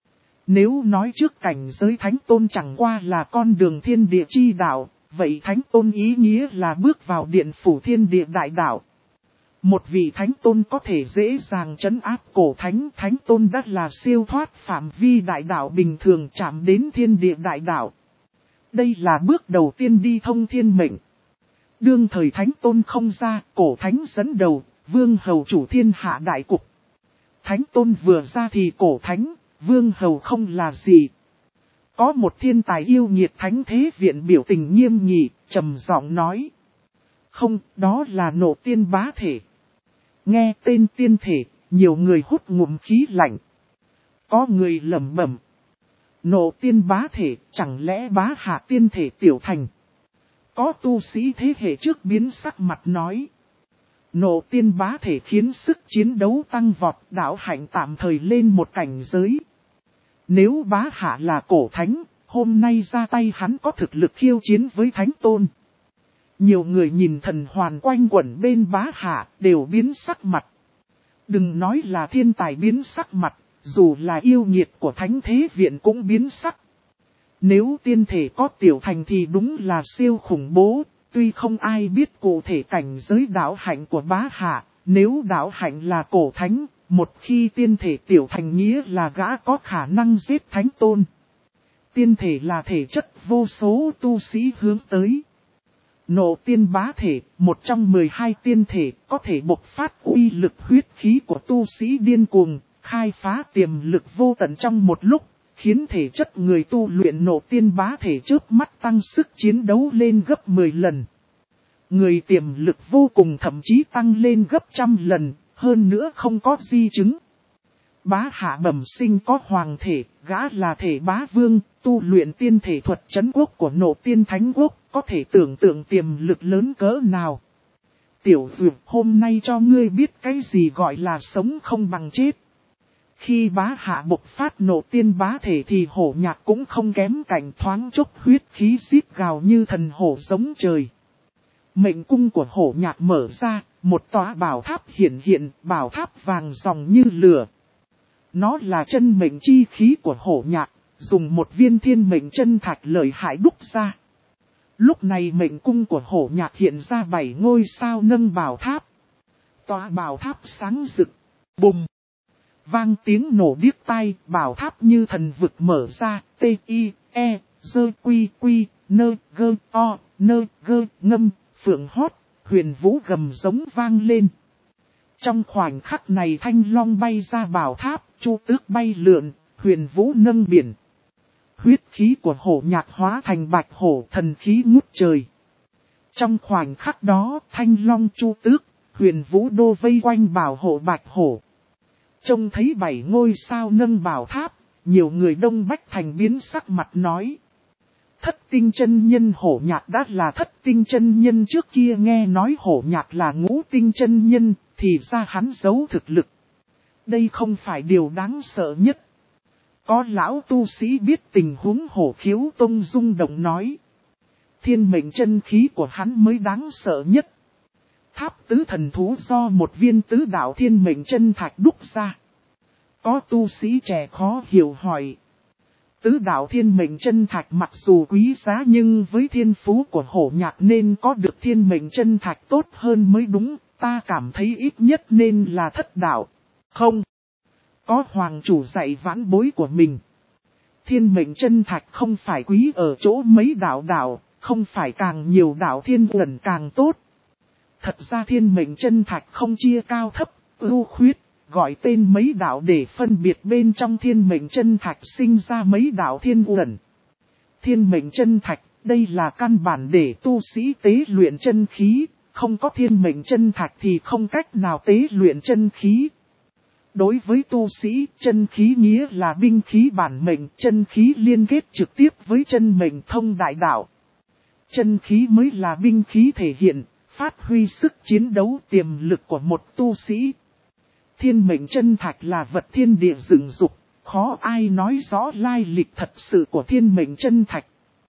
Nếu nói trước cảnh giới thánh tôn chẳng qua là con đường thiên địa chi đạo, vậy thánh tôn ý nghĩa là bước vào điện phủ thiên địa đại đạo. Một vị thánh tôn có thể dễ dàng trấn áp cổ thánh, thánh tôn đã là siêu thoát phạm vi đại đạo bình thường chạm đến thiên địa đại đạo. Đây là bước đầu tiên đi thông thiên mệnh. Đương thời thánh tôn không ra, cổ thánh dẫn đầu, vương hầu chủ thiên hạ đại cục. Thánh tôn vừa ra thì cổ thánh, vương hầu không là gì. Có một thiên tài yêu nhiệt thánh thế viện biểu tình nghiêm nghị, trầm giọng nói. Không, đó là nộ tiên bá thể. Nghe tên tiên thể, nhiều người hút ngụm khí lạnh. Có người lẩm bẩm. Nộ tiên bá thể, chẳng lẽ bá hạ tiên thể tiểu thành. Có tu sĩ thế hệ trước biến sắc mặt nói. Nộ tiên bá thể khiến sức chiến đấu tăng vọt, đạo hạnh tạm thời lên một cảnh giới. Nếu bá hạ là cổ thánh, hôm nay ra tay hắn có thực lực khiêu chiến với thánh tôn. Nhiều người nhìn thần hoàn quanh quẩn bên bá hạ, đều biến sắc mặt. Đừng nói là thiên tài biến sắc mặt, dù là yêu nhiệt của thánh thế viện cũng biến sắc. Nếu tiên thể có tiểu thành thì đúng là siêu khủng bố, tuy không ai biết cụ thể cảnh giới đạo hạnh của bá hạ, nếu đạo hạnh là cổ thánh, một khi tiên thể tiểu thành nghĩa là gã có khả năng giết thánh tôn. Tiên thể là thể chất vô số tu sĩ hướng tới. Nộ tiên bá thể, một trong 12 tiên thể, có thể bộc phát uy lực huyết khí của tu sĩ điên cuồng, khai phá tiềm lực vô tận trong một lúc, khiến thể chất người tu luyện nộ tiên bá thể chớp mắt tăng sức chiến đấu lên gấp 10 lần. Người tiềm lực vô cùng thậm chí tăng lên gấp 100 lần, hơn nữa không có di chứng. Bá hạ bẩm sinh có hoàng thể, gã là thể bá vương, tu luyện tiên thể thuật trấn quốc của nộ tiên thánh quốc, có thể tưởng tượng tiềm lực lớn cỡ nào. Tiểu Dược, hôm nay cho ngươi biết cái gì gọi là sống không bằng chết. Khi bá hạ bộc phát nộ tiên bá thể thì hổ nhạc cũng không kém cảnh, thoáng chốc huyết khí xít gào như thần hổ giống trời. Mệnh cung của hổ nhạc mở ra, một tòa bảo tháp hiện, bảo tháp vàng ròng như lửa. Nó là chân mệnh chi khí của hổ nhạc, dùng một viên thiên mệnh chân thạch lợi hại đúc ra. Lúc này mệnh cung của hổ nhạc hiện ra 7 ngôi sao nâng bảo tháp. Tòa bảo tháp sáng rực, bùng. Vang tiếng nổ điếc tai, bảo tháp như thần vực mở ra, T-I-E, dơ quy quy, nơ gơ o, nơ gơ ngâm, phượng hót, huyền vũ gầm giống vang lên. Trong khoảnh khắc này thanh long bay ra bảo tháp, chu tước bay lượn, huyền vũ nâng biển. Huyết khí của hổ nhạc hóa thành bạch hổ, thần khí ngút trời. Trong khoảnh khắc đó, thanh long chu tước, huyền vũ đô vây quanh bảo hộ bạch hổ. Trông thấy 7 ngôi sao nâng bảo tháp, nhiều người đông bách thành biến sắc mặt nói. Thất tinh chân nhân hổ nhạc đã là thất tinh chân nhân, trước kia nghe nói hổ nhạc là ngũ tinh chân nhân, thì ra hắn giấu thực lực. Đây không phải điều đáng sợ nhất. Có lão tu sĩ biết tình huống hổ khiếu tông rung động nói. Thiên mệnh chân khí của hắn mới đáng sợ nhất. Tháp tứ thần thú do một viên tứ đạo thiên mệnh chân thạch đúc ra. Có tu sĩ trẻ khó hiểu hỏi. Tứ đạo thiên mệnh chân thạch mặc dù quý giá nhưng với thiên phú của hổ nhạc nên có được thiên mệnh chân thạch tốt hơn mới đúng. Ta cảm thấy ít nhất nên là thất đạo. Không. Có hoàng chủ dạy vãn bối của mình. Thiên mệnh chân thạch không phải quý ở chỗ mấy đạo, không phải càng nhiều đạo thiên uẩn càng tốt. Thật ra thiên mệnh chân thạch không chia cao thấp, ưu khuyết, gọi tên mấy đạo để phân biệt bên trong thiên mệnh chân thạch sinh ra mấy đạo thiên uẩn. Thiên mệnh chân thạch, đây là căn bản để tu sĩ tế luyện chân khí, không có thiên mệnh chân thạch thì không cách nào tế luyện chân khí. Đối với tu sĩ, chân khí nghĩa là binh khí bản mệnh, chân khí liên kết trực tiếp với chân mệnh thông đại đạo. Chân khí mới là binh khí thể hiện, phát huy sức chiến đấu tiềm lực của một tu sĩ. Thiên mệnh chân thạch là vật thiên địa dựng dục, khó ai nói rõ lai lịch thật sự của thiên mệnh chân thạch.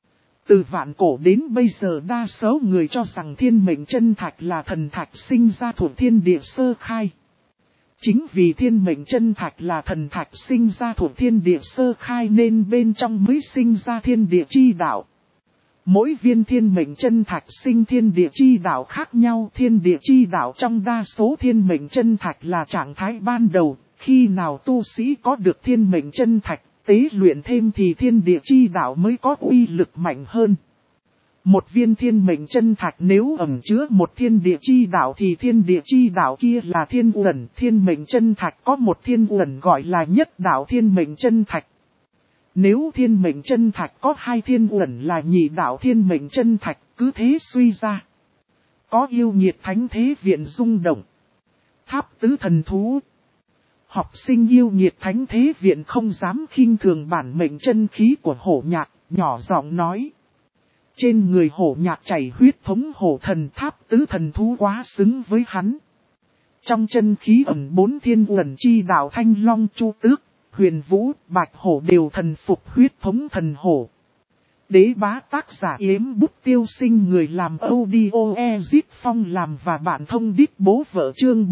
Từ vạn cổ đến bây giờ đa số người cho rằng thiên mệnh chân thạch là thần thạch sinh ra thuộc thiên địa sơ khai. Chính vì thiên mệnh chân thạch là thần thạch sinh ra thuộc thiên địa sơ khai nên bên trong mới sinh ra thiên địa chi đạo. Mỗi viên thiên mệnh chân thạch sinh thiên địa chi đạo khác nhau, thiên địa chi đạo trong đa số thiên mệnh chân thạch là trạng thái ban đầu, khi nào tu sĩ có được thiên mệnh chân thạch, tế luyện thêm thì thiên địa chi đạo mới có uy lực mạnh hơn. Một viên thiên mệnh chân thạch nếu ẩn chứa một thiên địa chi đạo thì thiên địa chi đạo kia là thiên uẩn, thiên mệnh chân thạch có một thiên uẩn gọi là nhất đạo thiên mệnh chân thạch. Nếu thiên mệnh chân thạch có 2 thiên uẩn là nhị đạo thiên mệnh chân thạch, cứ thế suy ra. Có yêu nghiệt thánh thế viện rung động. Tháp tứ thần thú. Học sinh yêu nghiệt thánh thế viện không dám khinh thường bản mệnh chân khí của hổ nhạc, nhỏ giọng nói. Trên người hổ nhạc chảy huyết thống hổ thần, tháp tứ thần thú quá xứng với hắn. Trong chân khí ẩn 4 thiên uẩn chi đạo thanh long chu tước, huyền vũ, bạch hổ đều thần phục huyết thống thần hổ. Đế bá tác giả Yếm Bút Tiêu Sinh, người làm audio Ezip Phong làm và bạn thông đít bố vợ, chương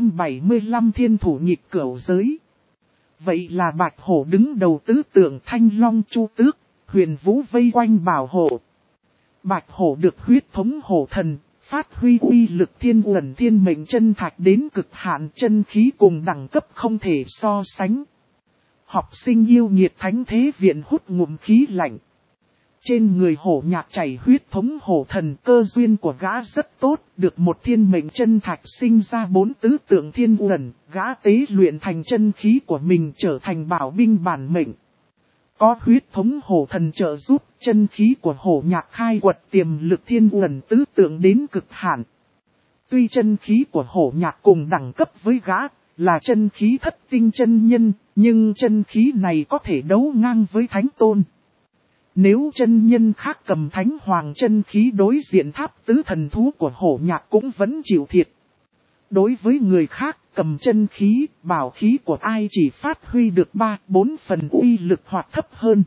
475 thiên thủ nhịp cửu giới. Vậy là bạch hổ đứng đầu tứ tượng, thanh long chu tước, huyền vũ vây quanh bảo hộ. Bạch hổ được huyết thống hổ thần, phát huy uy lực thiên uẩn thiên mệnh chân thạch đến cực hạn, chân khí cùng đẳng cấp không thể so sánh. Học sinh yêu nghiệt thánh thế viện hút ngụm khí lạnh. Trên người hổ nhạc chảy huyết thống hổ thần, cơ duyên của gã rất tốt, được một thiên mệnh chân thạch sinh ra 4 tứ tượng thiên uẩn, gã tế luyện thành chân khí của mình trở thành bảo binh bản mệnh. Có huyết thống hổ thần trợ giúp, chân khí của hổ nhạc khai quật tiềm lực thiên uẩn tứ tượng đến cực hạn. Tuy chân khí của hổ nhạc cùng đẳng cấp với gã, là chân khí thất tinh chân nhân, nhưng chân khí này có thể đấu ngang với thánh tôn. Nếu chân nhân khác cầm thánh hoàng chân khí đối diện tháp tứ thần thú của hổ nhạc cũng vẫn chịu thiệt. Đối với người khác, cầm chân khí, bảo khí của ai chỉ phát huy được 3-4 phần uy lực hoặc thấp hơn.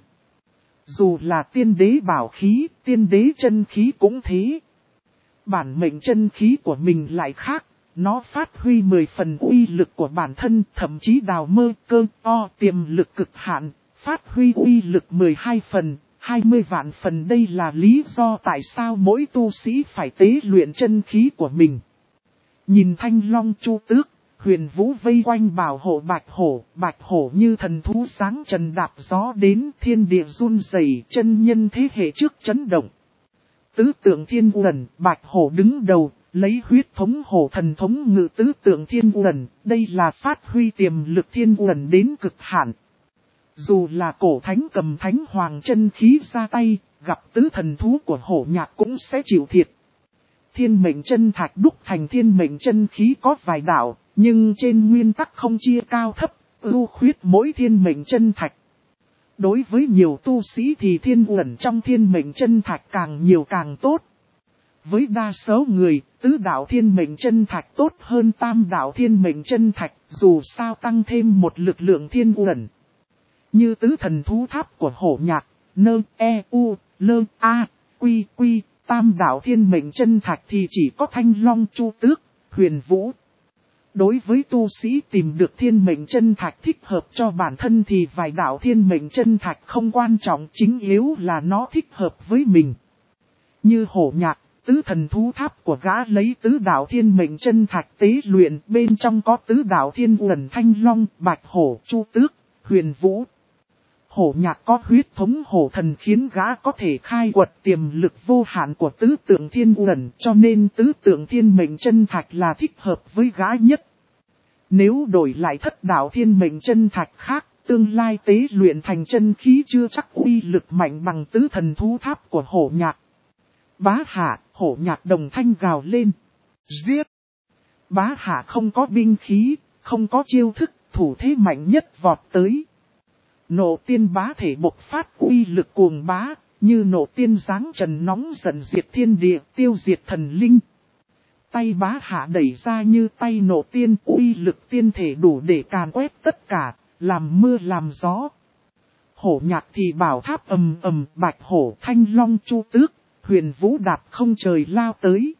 Dù là tiên đế bảo khí, tiên đế chân khí cũng thế. Bản mệnh chân khí của mình lại khác, nó phát huy 10 phần uy lực của bản thân, thậm chí đào mơ cơ o tiềm lực cực hạn, phát huy uy lực 12 phần. 20 vạn phần. Đây là lý do tại sao mỗi tu sĩ phải tế luyện chân khí của mình. Nhìn Thanh Long Chu Tước, Huyền Vũ vây quanh bảo hộ Bạch Hổ như thần thú sáng trần đạp gió đến, thiên địa run rẩy, chân nhân thế hệ trước chấn động. Tứ tượng thiên uẩn, Bạch Hổ đứng đầu, lấy huyết thống hổ thần thống ngự tứ tượng thiên uẩn, đây là phát huy tiềm lực thiên uẩn đến cực hạn. Dù là cổ thánh cầm thánh hoàng chân khí ra tay, gặp tứ thần thú của hổ nhạc cũng sẽ chịu thiệt. Thiên mệnh chân thạch đúc thành thiên mệnh chân khí có vài đạo, nhưng trên nguyên tắc không chia cao thấp, ưu khuyết mỗi thiên mệnh chân thạch. Đối với nhiều tu sĩ thì thiên uẩn trong thiên mệnh chân thạch càng nhiều càng tốt. Với đa số người, tứ đạo thiên mệnh chân thạch tốt hơn tam đạo thiên mệnh chân thạch, dù sao tăng thêm một lực lượng thiên uẩn. Như tứ thần thú tháp của hổ nhạc, nơ, e, u, lơ, a, quy, quy, tam đạo thiên mệnh chân thạch thì chỉ có Thanh Long Chu Tước, Huyền Vũ. Đối với tu sĩ tìm được thiên mệnh chân thạch thích hợp cho bản thân thì vài đạo thiên mệnh chân thạch không quan trọng, chính yếu là nó thích hợp với mình. Như hổ nhạc, tứ thần thú tháp của gã lấy tứ đạo thiên mệnh chân thạch tế luyện, bên trong có tứ đạo thiên uẩn Thanh Long, Bạch Hổ, Chu Tước, Huyền Vũ. Hổ nhạc có huyết thống hổ thần khiến gã có thể khai quật tiềm lực vô hạn của tứ tượng thiên uẩn, cho nên tứ tượng thiên mệnh chân thạch là thích hợp với gã nhất. Nếu đổi lại thất đạo thiên mệnh chân thạch khác, tương lai tế luyện thành chân khí chưa chắc uy lực mạnh bằng tứ thần thú tháp của hổ nhạc. Bá hạ, hổ nhạc đồng thanh gào lên. Giết! Bá hạ không có binh khí, không có chiêu thức, thủ thế mạnh nhất vọt tới. Nộ tiên bá thể bộc phát uy lực cuồng bá, như nộ tiên giáng trần nóng giận diệt thiên địa, tiêu diệt thần linh. Tay bá hạ đẩy ra như tay nộ tiên, uy lực tiên thể đủ để càn quét tất cả, làm mưa làm gió. Hổ nhạc thì bảo tháp ầm ầm, Bạch Hổ, Thanh Long Chu Tước, Huyền Vũ đạp không trời lao tới.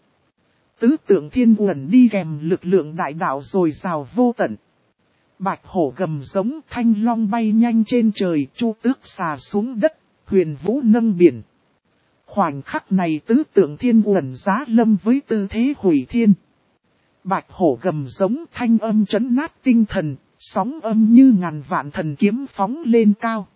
Tứ tượng thiên uẩn đi kèm lực lượng đại đạo dồi dào vô tận. Bạch Hổ gầm giống, Thanh Long bay nhanh trên trời, Chu Tước xà xuống đất, Huyền Vũ nâng biển. Khoảnh khắc này tứ tượng thiên uẩn giá lâm với tư thế hủy thiên. Bạch Hổ gầm giống, thanh âm trấn nát tinh thần, sóng âm như ngàn vạn thần kiếm phóng lên cao.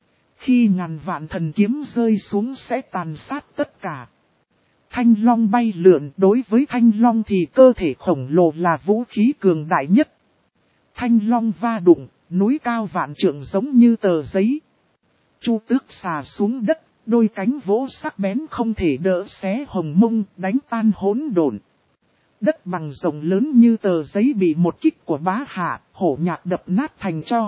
Khi ngàn vạn thần kiếm rơi xuống sẽ tàn sát tất cả. Thanh Long bay lượn, đối với Thanh Long thì cơ thể khổng lồ là vũ khí cường đại nhất. Thanh Long va đụng, núi cao vạn trượng giống như tờ giấy. Chu Tước xà xuống đất, đôi cánh vỗ sắc bén không thể đỡ xé hồng mông, đánh tan hỗn độn. Đất bằng rộng lớn như tờ giấy bị một kích của bá hạ, hổ nhạc đập nát thành tro.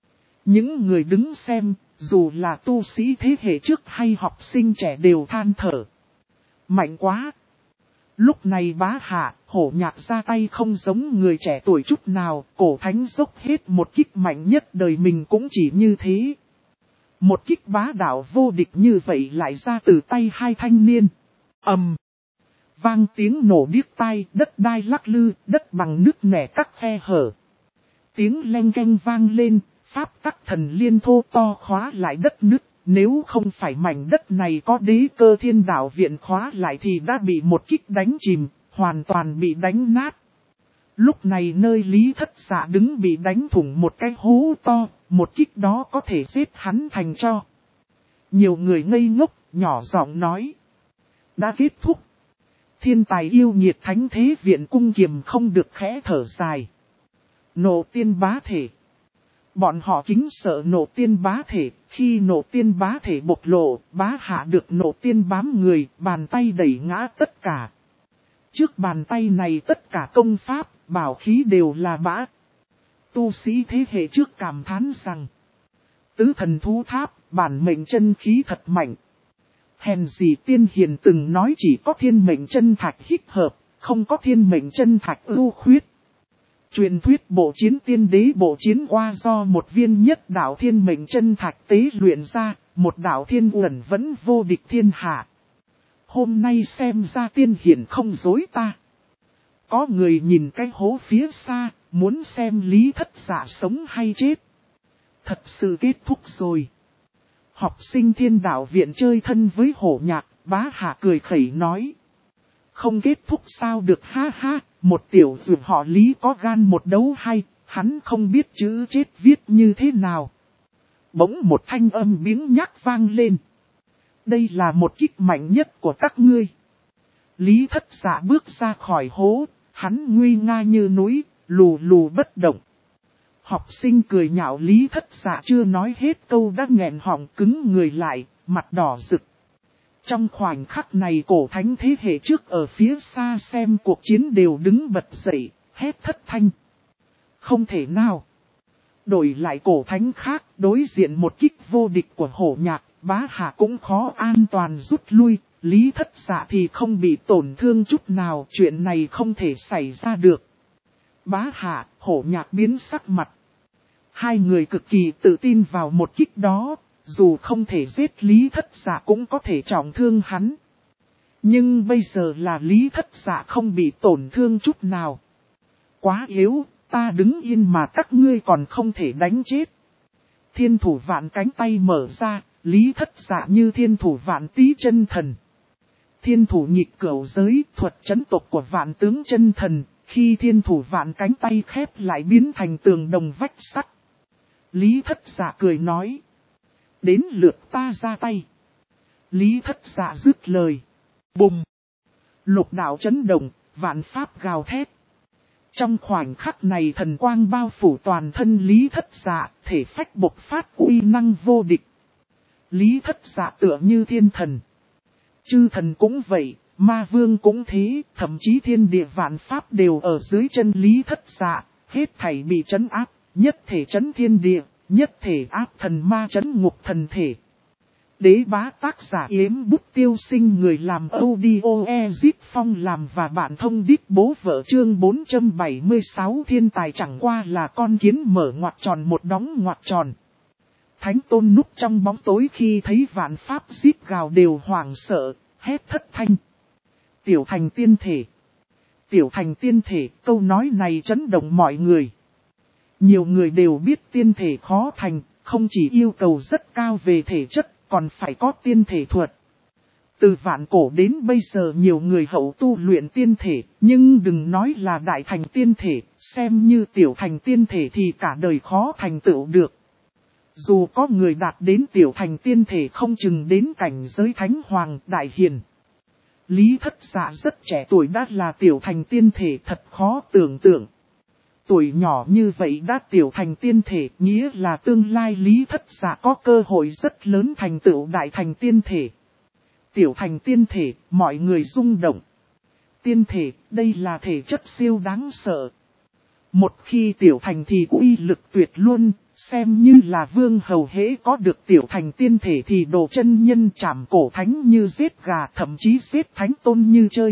Những người đứng xem, dù là tu sĩ thế hệ trước hay học sinh trẻ đều than thở. Mạnh quá! Lúc này bá hạ, hổ nhạc ra tay không giống người trẻ tuổi chút nào, cổ thánh dốc hết một kích mạnh nhất đời mình cũng chỉ như thế. Một kích bá đạo vô địch như vậy lại ra từ tay hai thanh niên. Vang tiếng nổ điếc tai, đất đai lắc lư, đất bằng nứt nẻ các khe hở. Tiếng leng keng vang lên, pháp tắc thần liên thô to khóa lại đất nứt. Nếu không phải mảnh đất này có đế cơ thiên đạo viện khóa lại thì đã bị một kích đánh chìm, hoàn toàn bị đánh nát. Lúc này nơi Lý Thất Dạ đứng bị đánh thủng một cái hố to, một kích đó có thể giết hắn thành tro. Nhiều người ngây ngốc, nhỏ giọng nói. Đã kết thúc. Thiên tài yêu nhiệt thánh thế viện cung kiềm không được khẽ thở dài. Nộ tiên bá thể. Bọn họ kính sợ nộ tiên bá thể, khi nộ tiên bá thể bộc lộ, bá hạ được nộ tiên bám người, bàn tay đẩy ngã tất cả. Trước bàn tay này tất cả công pháp, bảo khí đều là bã. Tu sĩ thế hệ trước cảm thán rằng, tứ thần thú tháp, bản mệnh chân khí thật mạnh. Hèn gì tiên hiền từng nói chỉ có thiên mệnh chân thạch hích hợp, không có thiên mệnh chân thạch ưu khuyết. Truyền thuyết bộ chiến tiên đế bộ chiến qua do một viên nhất đạo thiên mệnh chân thạch tế luyện ra, một đạo thiên uẩn vẫn vô địch thiên hạ. Hôm nay xem ra tiên hiển không dối ta. Có người nhìn cái hố phía xa, muốn xem Lý Thất Dạ sống hay chết. Thật sự kết thúc rồi. Học sinh thiên đạo viện chơi thân với hổ nhạc, bá hạ cười khẩy nói. Không kết thúc sao được ha ha, một tiểu dụ họ Lý có gan một đấu hay, hắn không biết chữ chết viết như thế nào. Bỗng một thanh âm biếng nhác vang lên. Đây là một kích mạnh nhất của các ngươi. Lý Thất Dạ bước ra khỏi hố, hắn nguy nga như núi, lù lù bất động. Học sinh cười nhạo Lý Thất Dạ chưa nói hết câu đã nghẹn họng cứng người lại, mặt đỏ rực. Trong khoảnh khắc này cổ thánh thế hệ trước ở phía xa xem cuộc chiến đều đứng bật dậy, hét thất thanh. Không thể nào. Đổi lại cổ thánh khác, đối diện một kích vô địch của hổ nhạc, bá hạ cũng khó an toàn rút lui, Lý Thất Dạ thì không bị tổn thương chút nào, chuyện này không thể xảy ra được. Bá hạ, hổ nhạc biến sắc mặt. Hai người cực kỳ tự tin vào một kích đó, dù không thể giết Lý Thất Dạ cũng có thể trọng thương hắn. Nhưng bây giờ là Lý Thất Dạ không bị tổn thương chút nào. Quá yếu, ta đứng yên mà các ngươi còn không thể đánh chết. Thiên thủ vạn cánh tay mở ra, Lý Thất Dạ như thiên thủ vạn tý chân thần. Thiên thủ nhịp cửu giới, thuật chấn tộc của vạn tướng chân thần, khi thiên thủ vạn cánh tay khép lại biến thành tường đồng vách sắt. Lý Thất Dạ cười nói. Đến lượt ta ra tay. Lý Thất Dạ dứt lời. Bùng. Lục đạo chấn động, vạn pháp gào thét. Trong khoảnh khắc này thần quang bao phủ toàn thân Lý Thất Dạ, thể phách bộc phát uy năng vô địch. Lý Thất Dạ tựa như thiên thần. Chư thần cũng vậy, ma vương cũng thế, thậm chí thiên địa vạn pháp đều ở dưới chân Lý Thất Dạ, hết thảy bị trấn áp, nhất thể trấn thiên địa, nhất thể áp thần ma trấn ngục thần thể. Đế bá tác giả Yếm Bút Tiêu Sinh, người làm audio Ezip Phong làm và bạn thông đít bố vợ. Chương 476 thiên tài chẳng qua là con kiến mở ngoặc tròn một đóng ngoặc tròn. Thánh tôn núp trong bóng tối khi thấy vạn pháp giết gào đều hoảng sợ, hét thất thanh. Tiểu thành tiên thể. Tiểu thành tiên thể, câu nói này chấn động mọi người. Nhiều người đều biết tiên thể khó thành, không chỉ yêu cầu rất cao về thể chất, còn phải có tiên thể thuật. Từ vạn cổ đến bây giờ nhiều người hậu tu luyện tiên thể, nhưng đừng nói là đại thành tiên thể, xem như tiểu thành tiên thể thì cả đời khó thành tựu được. Dù có người đạt đến tiểu thành tiên thể không chừng đến cảnh giới thánh hoàng đại hiền. Lý Thất Dạ rất trẻ tuổi đã là tiểu thành tiên thể, thật khó tưởng tượng. Tuổi nhỏ như vậy đã tiểu thành tiên thể, nghĩa là tương lai Lý Thất Dạ có cơ hội rất lớn thành tựu đại thành tiên thể. Tiểu thành tiên thể, mọi người rung động. Tiên thể, đây là thể chất siêu đáng sợ. Một khi tiểu thành thì uy lực tuyệt luôn, xem như là vương hầu hễ có được tiểu thành tiên thể thì đồ chân nhân chảm cổ thánh như giết gà, thậm chí giết thánh tôn như chơi.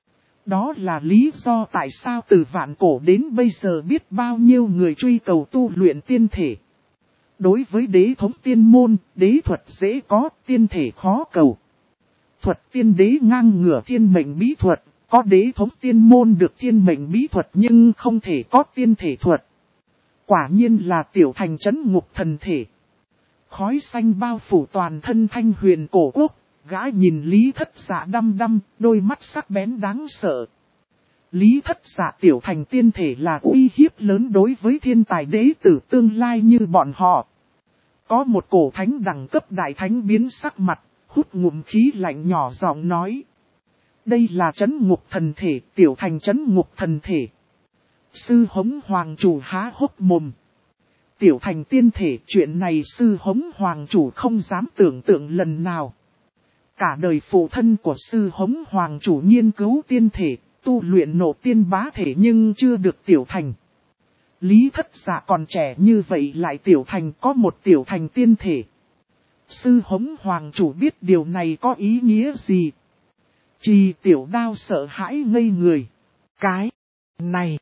Đó là lý do tại sao từ vạn cổ đến bây giờ biết bao nhiêu người truy cầu tu luyện tiên thể. Đối với đế thống tiên môn, đế thuật dễ có, tiên thể khó cầu. Thuật tiên đế ngang ngửa thiên mệnh bí thuật, có đế thống tiên môn được thiên mệnh bí thuật nhưng không thể có tiên thể thuật. Quả nhiên là tiểu thành trấn ngục thần thể. Khói xanh bao phủ toàn thân Thanh Huyền cổ quốc, gã nhìn Lý Thất Dạ đăm đăm, đôi mắt sắc bén đáng sợ. Lý Thất Dạ tiểu thành tiên thể là uy hiếp rất lớn đối với thiên tài đế tử tương lai như bọn họ. Có một cổ thánh đẳng cấp đại thánh biến sắc mặt, hút ngụm khí lạnh nhỏ giọng nói. Đây là trấn ngục thần thể, tiểu thành trấn ngục thần thể. Sư Hống Hoàng chủ há hốc mồm. Tiểu thành tiên thể, chuyện này sư Hống Hoàng chủ không dám tưởng tượng lần nào. Cả đời phụ thân của sư Hống Hoàng chủ nghiên cứu tiên thể, tu luyện nộ tiên bá thể nhưng chưa được tiểu thành. Lý Thất Dạ còn trẻ như vậy lại tiểu thành, có một tiểu thành tiên thể. Sư Hống Hoàng chủ biết điều này có ý nghĩa gì. Trì Tiểu Đao sợ hãi ngây người. Cái này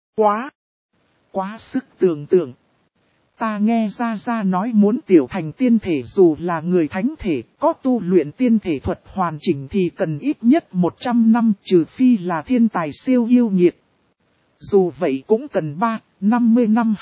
quá sức tưởng tượng. Ta nghe Gia nói muốn tiểu thành tiên thể, dù là người thánh thể, có tu luyện tiên thể thuật hoàn chỉnh thì cần ít nhất 100 năm, trừ phi là thiên tài siêu yêu nghiệt. Dù vậy cũng cần 50 năm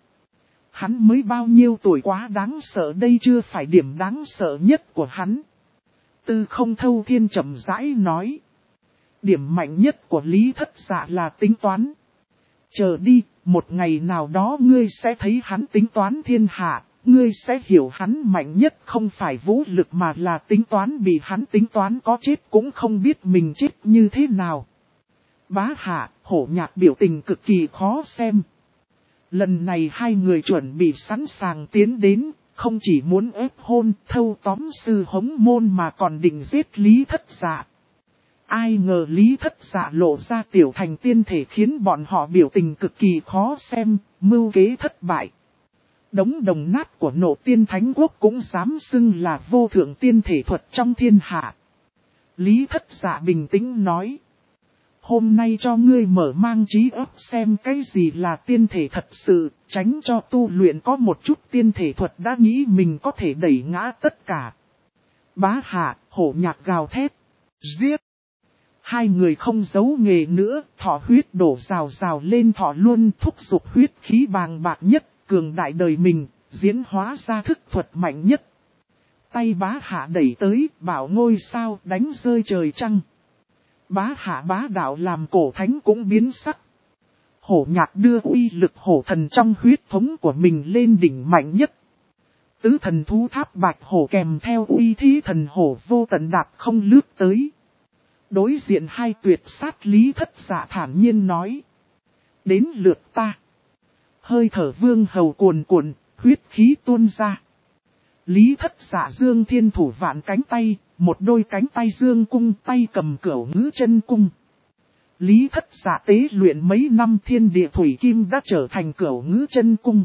Hắn mới bao nhiêu tuổi, quá đáng sợ, đây chưa phải điểm đáng sợ nhất của hắn. Tư Không Thâu Thiên chậm rãi nói. Điểm mạnh nhất của Lý Thất Dạ là tính toán. Chờ đi, một ngày nào đó ngươi sẽ thấy hắn tính toán thiên hạ, ngươi sẽ hiểu hắn mạnh nhất không phải vũ lực mà là tính toán, bị hắn tính toán có chết cũng không biết mình chết như thế nào. Bá Hạ, Hổ Nhạc biểu tình cực kỳ khó xem. Lần này hai người chuẩn bị sẵn sàng tiến đến, không chỉ muốn ép hôn, thâu tóm sư Hống môn mà còn định giết Lý Thất Dạ. Ai ngờ Lý Thất Dạ lộ ra tiểu thành tiên thể khiến bọn họ biểu tình cực kỳ khó xem, mưu kế thất bại. Đống đồng nát của Nộ Tiên Thánh Quốc cũng dám xưng là vô thượng tiên thể thuật trong thiên hạ. Lý Thất Dạ bình tĩnh nói. Hôm nay cho ngươi mở mang trí óc xem cái gì là tiên thể thật sự, tránh cho tu luyện có một chút tiên thể thuật đã nghĩ mình có thể đẩy ngã tất cả. Bá Hạ, Hổ Nhạc gào thét. Giết! Hai người không giấu nghề nữa, thọ huyết đổ rào rào lên thọ luôn, thúc giục huyết khí bàng bạc nhất, cường đại đời mình, diễn hóa ra thức thuật mạnh nhất. Tay Bá Hạ đẩy tới, bảo ngôi sao đánh rơi trời trăng. Bá Hạ bá đạo làm cổ thánh cũng biến sắc. Hổ Nhạc đưa uy lực hổ thần trong huyết thống của mình lên đỉnh mạnh nhất. Tứ thần thú tháp bạch hổ kèm theo uy thí thần hổ vô tận đạp không lướt tới. Đối diện hai tuyệt sát Lý Thất Dạ thản nhiên nói. Đến lượt ta. Hơi thở vương hầu cuồn cuộn, huyết khí tuôn ra. Lý Thất Dạ dương thiên thủ vạn cánh tay, một đôi cánh tay dương cung, tay cầm cửu ngữ chân cung. Lý Thất Dạ tế luyện mấy năm thiên địa thủy kim đã trở thành cửu ngữ chân cung.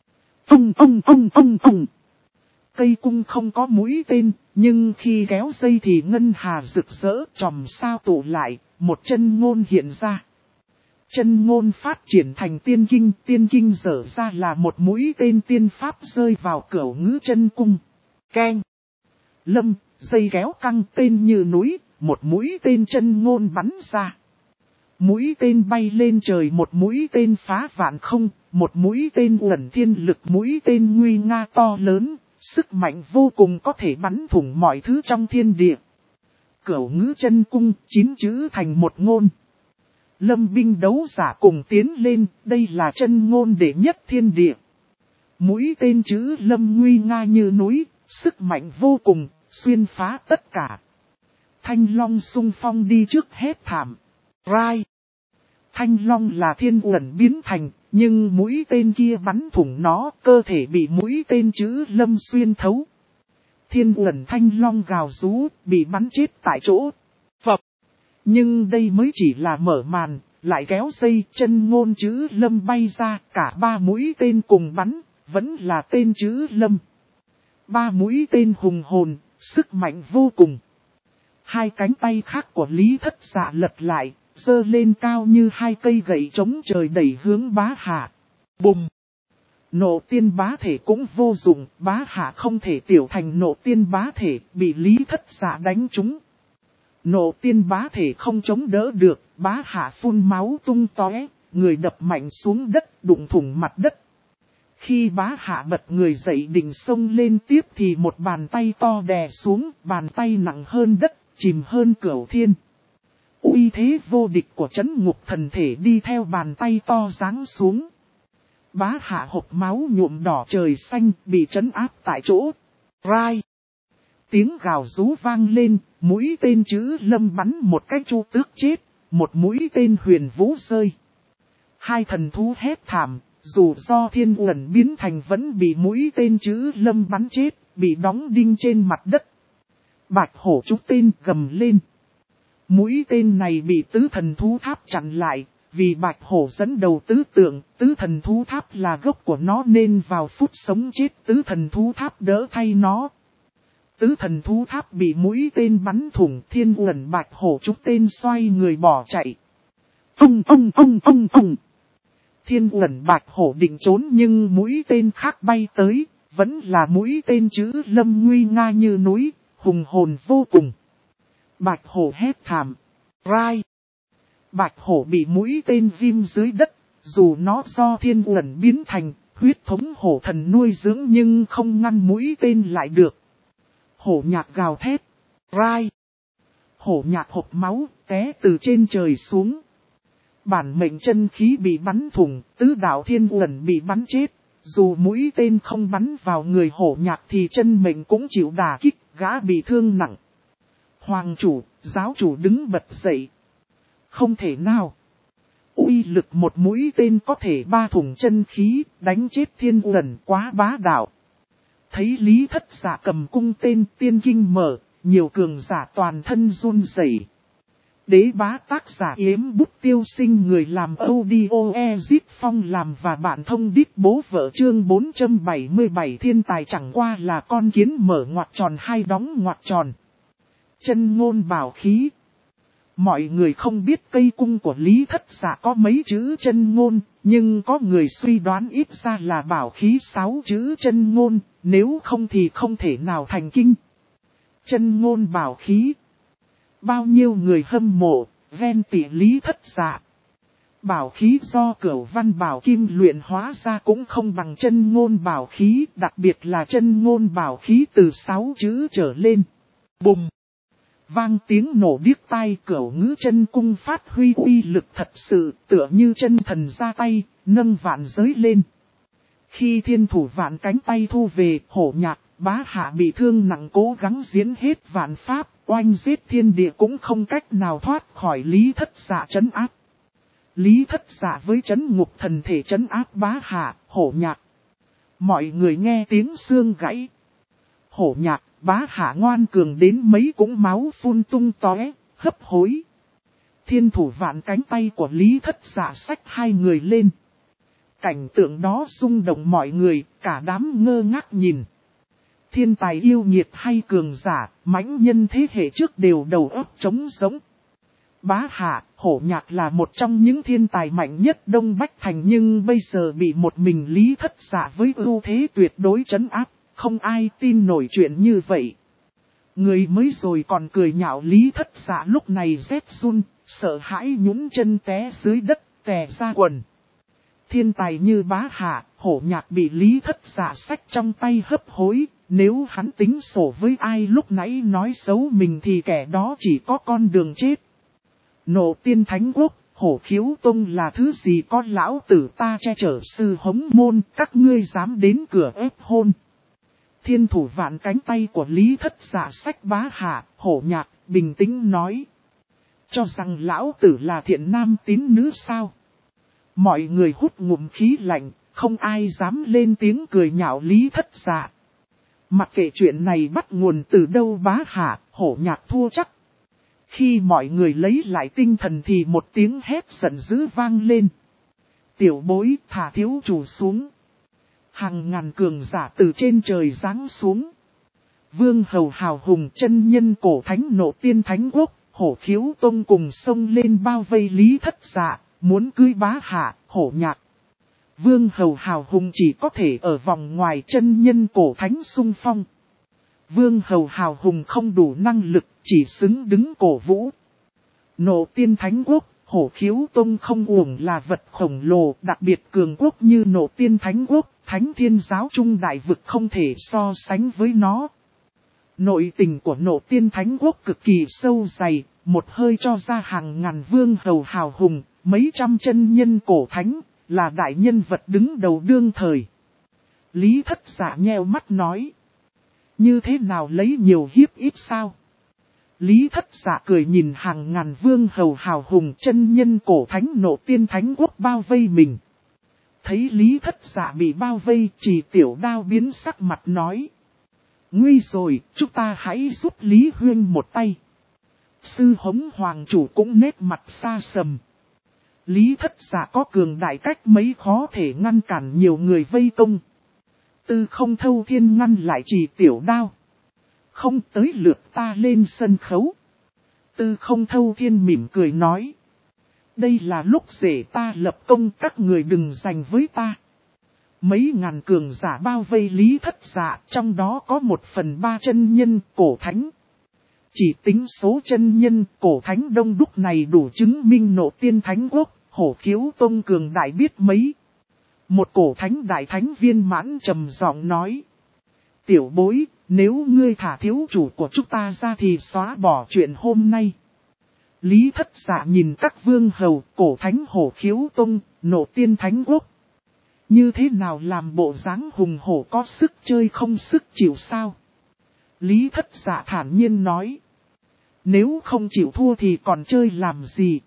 Ông. Cây cung không có mũi tên, nhưng khi kéo dây thì ngân hà rực rỡ, chòm sao tụ lại, một chân ngôn hiện ra. Chân ngôn phát triển thành tiên kinh dở ra là một mũi tên tiên pháp rơi vào cửu ngữ chân cung. Keng! Lâm, dây kéo căng tên như núi, một mũi tên chân ngôn bắn ra. Mũi tên bay lên trời, một mũi tên phá vạn không, một mũi tên uẩn thiên lực, mũi tên nguy nga to lớn. Sức mạnh vô cùng có thể bắn thủng mọi thứ trong thiên địa. Cửu ngữ chân cung, 9 chữ thành một ngôn. Lâm binh đấu giả cùng tiến lên, đây là chân ngôn đệ nhất thiên địa. Mũi tên chữ lâm nguy nga như núi, sức mạnh vô cùng, xuyên phá tất cả. Thanh Long xung phong đi trước hét thảm. Rai! Thanh Long là thiên uẩn biến thành, nhưng mũi tên kia bắn thủng nó, cơ thể bị mũi tên chữ lâm xuyên thấu. Thiên uẩn Thanh Long gào rú, bị bắn chết tại chỗ. Phập! Nhưng đây mới chỉ là mở màn, lại kéo dây, chân ngôn chữ lâm bay ra, cả ba mũi tên cùng bắn, vẫn là tên chữ lâm. Ba mũi tên hùng hồn, sức mạnh vô cùng. Hai cánh tay khác của Lý Thất Dạ lật lại, giơ lên cao như hai cây gậy chống trời đẩy hướng Bá Hạ. Bùng! Nộ tiên bá thể cũng vô dụng, Bá Hạ không thể tiểu thành nộ tiên bá thể, bị Lý Thất Dạ đánh trúng. Nộ tiên bá thể không chống đỡ được, Bá Hạ phun máu tung tóe, người đập mạnh xuống đất, đụng thủng mặt đất. Khi Bá Hạ bật người dậy định xông lên tiếp thì một bàn tay to đè xuống, bàn tay nặng hơn đất, chìm hơn cửu thiên. Uy thế vô địch của trấn ngục thần thể đi theo bàn tay to giáng xuống. Bá hạ hộc máu nhuộm đỏ trời xanh bị trấn áp tại chỗ. Rai. Tiếng gào rú vang lên, mũi tên chữ Lâm bắn một cái chu tước chết, một mũi tên huyền vũ rơi. Hai thần thú hét thảm, dù do Thiên Uẩn biến thành vẫn bị mũi tên chữ Lâm bắn chết, bị đóng đinh trên mặt đất. Bạch hổ trúng tên gầm lên. Mũi tên này bị tứ thần thú tháp chặn lại, vì bạch hổ dẫn đầu tứ tượng, tứ thần thú tháp là gốc của nó nên vào phút sống chết tứ thần thú tháp đỡ thay nó. Tứ thần thú tháp bị mũi tên bắn thủng, Thiên Uẩn bạch hổ trúng tên xoay người bỏ chạy. Thiên Uẩn bạch hổ định trốn nhưng mũi tên khác bay tới, vẫn là mũi tên chữ Lâm nguy nga như núi, hùng hồn vô cùng. Bạch hổ hét thảm. Rai. Bạch hổ bị mũi tên ghim dưới đất, dù nó do Thiên Uẩn biến thành, huyết thống hổ thần nuôi dưỡng nhưng không ngăn mũi tên lại được. Hổ nhạc gào thét. Rai. Hổ nhạc hộc máu, té từ trên trời xuống. Bản mệnh chân khí bị bắn thủng, tứ đạo Thiên Uẩn bị bắn chết. Dù mũi tên không bắn vào người hổ nhạc thì chân mệnh cũng chịu đả kích, gã bị thương nặng. Hoàng chủ, giáo chủ đứng bật dậy. Không thể nào. Uy lực một mũi tên có thể ba thủng chân khí, đánh chết Thiên Uẩn quá bá đạo. Thấy Lý Thất Giả cầm cung tên tiên kinh mở, nhiều cường giả toàn thân run rẩy. Đế bá tác giả Yếm Bút Tiêu Sinh người làm audio Ezip Phong làm và bạn thông đít bố vợ chương 477 thiên tài chẳng qua là con kiến mở ngoặc tròn hay đóng ngoặc tròn. Chân ngôn bảo khí. Mọi người không biết cây cung của Lý Thất Giả có mấy chữ chân ngôn, nhưng có người suy đoán ít ra là bảo khí 6 chữ chân ngôn, nếu không thì không thể nào thành kinh. Chân ngôn bảo khí. Bao nhiêu người hâm mộ, ven tỉ Lý Thất Giả. Bảo khí do Cửu Văn Bảo Kim luyện hóa ra cũng không bằng chân ngôn bảo khí, đặc biệt là chân ngôn bảo khí từ 6 chữ trở lên. Bùng! Vang tiếng nổ điếc tai, Cửu Ngữ chân cung phát huy uy lực thật sự, tựa như chân thần ra tay, nâng vạn giới lên. Khi thiên thủ vạn cánh tay thu về, hổ nhạc, bá hạ bị thương nặng cố gắng diễn hết vạn pháp, oanh giết thiên địa cũng không cách nào thoát khỏi Lý Thất Giả trấn áp. Lý Thất Giả với trấn ngục thần thể trấn áp bá hạ, hổ nhạc. Mọi người nghe tiếng xương gãy. Hổ nhạc, bá hạ ngoan cường đến mấy cũng máu phun tung tóe, hấp hối. Thiên thủ vạn cánh tay của Lý Thất Giả xách hai người lên. Cảnh tượng đó rung động mọi người, cả đám ngơ ngác nhìn. Thiên tài yêu nghiệt hay cường giả, mãnh nhân thế hệ trước đều đầu óc trống rỗng. Bá hạ, hổ nhạc là một trong những thiên tài mạnh nhất Đông Bách Thành nhưng bây giờ bị một mình Lý Thất Giả với ưu thế tuyệt đối trấn áp, không ai tin nổi chuyện như vậy. Người mới rồi còn cười nhạo Lý Thất Giả lúc này rét run, sợ hãi nhún chân té dưới đất, tè ra quần. Thiên tài như bá hạ, hổ nhạc bị Lý Thất Giả xách trong tay hấp hối, nếu hắn tính sổ với ai lúc nãy nói xấu mình thì kẻ đó chỉ có con đường chết. Nộ Tiên Thánh Quốc, Hổ Khiếu Tông là thứ gì có lão tử ta che chở sư hống môn, các ngươi dám đến cửa ép hôn. Thiên thủ vạn cánh tay của Lý Thất Giả xách bá hạ, hổ nhạc, bình tĩnh nói. Cho rằng lão tử là thiện nam tín nữ sao? Mọi người hút ngụm khí lạnh, không ai dám lên tiếng cười nhạo Lý Thất Giả. Mặc kệ chuyện này bắt nguồn từ đâu bá hạ, hổ nhạc thua chắc. Khi mọi người lấy lại tinh thần thì một tiếng hét giận dữ vang lên. Tiểu bối thả thiếu chủ xuống. Hàng ngàn cường giả từ trên trời giáng xuống. Vương hầu hào hùng chân nhân cổ thánh Nộ Tiên Thánh Quốc, Hổ Khiếu Tông cùng xông lên bao vây Lý Thất Giả, muốn cưới bá hạ, hổ nhạc. Vương hầu hào hùng chỉ có thể ở vòng ngoài chân nhân cổ thánh xung phong. Vương hầu hào hùng không đủ năng lực, chỉ xứng đứng cổ vũ. Nộ Tiên Thánh Quốc, Hổ Khiếu Tông không uổng là vật khổng lồ, đặc biệt cường quốc như Nộ Tiên Thánh Quốc, Thánh Thiên Giáo Trung Đại Vực không thể so sánh với nó. Nội tình của Nộ Tiên Thánh Quốc cực kỳ sâu dày, một hơi cho ra hàng ngàn vương hầu hào hùng, mấy trăm chân nhân cổ thánh, là đại nhân vật đứng đầu đương thời. Lý Thất Dạ nheo mắt nói. Như thế nào lấy nhiều hiếp ít sao? Lý Thất Dạ cười nhìn hàng ngàn vương hầu hào hùng chân nhân cổ thánh nộ tiên thánh quốc bao vây mình. Thấy Lý Thất Dạ bị bao vây, Trì Tiểu Đao biến sắc mặt nói. Nguy rồi, chúng ta hãy giúp Lý Huyên một tay. Sư Hống Hoàng chủ cũng nét mặt xa sầm. Lý Thất Dạ có cường đại cách mấy khó thể ngăn cản nhiều người vây công. Tư Không Thâu Thiên ngăn lại Trì Tiểu Đao. Không tới lượt ta lên sân khấu. Tư Không Thâu Thiên mỉm cười nói. Đây là lúc rể ta lập công, các người đừng giành với ta. Mấy ngàn cường giả bao vây Lý Thất Dạ, trong đó có 1/3 chân nhân cổ thánh. Chỉ tính số chân nhân cổ thánh đông đúc này đủ chứng minh nộ tiên thánh quốc, Hổ Khiếu Tông cường đại biết mấy. Một cổ thánh đại thánh viên mãn trầm giọng nói. Tiểu bối, nếu ngươi thả thiếu chủ của chúng ta ra thì xóa bỏ chuyện hôm nay. Lý Thất Dạ nhìn các vương hầu, cổ thánh Hổ Khiếu Tông, nộ tiên thánh quốc. Như thế nào làm bộ dáng hùng hổ có sức chơi không sức chịu sao? Lý Thất Dạ thản nhiên nói. Nếu không chịu thua thì còn chơi làm gì?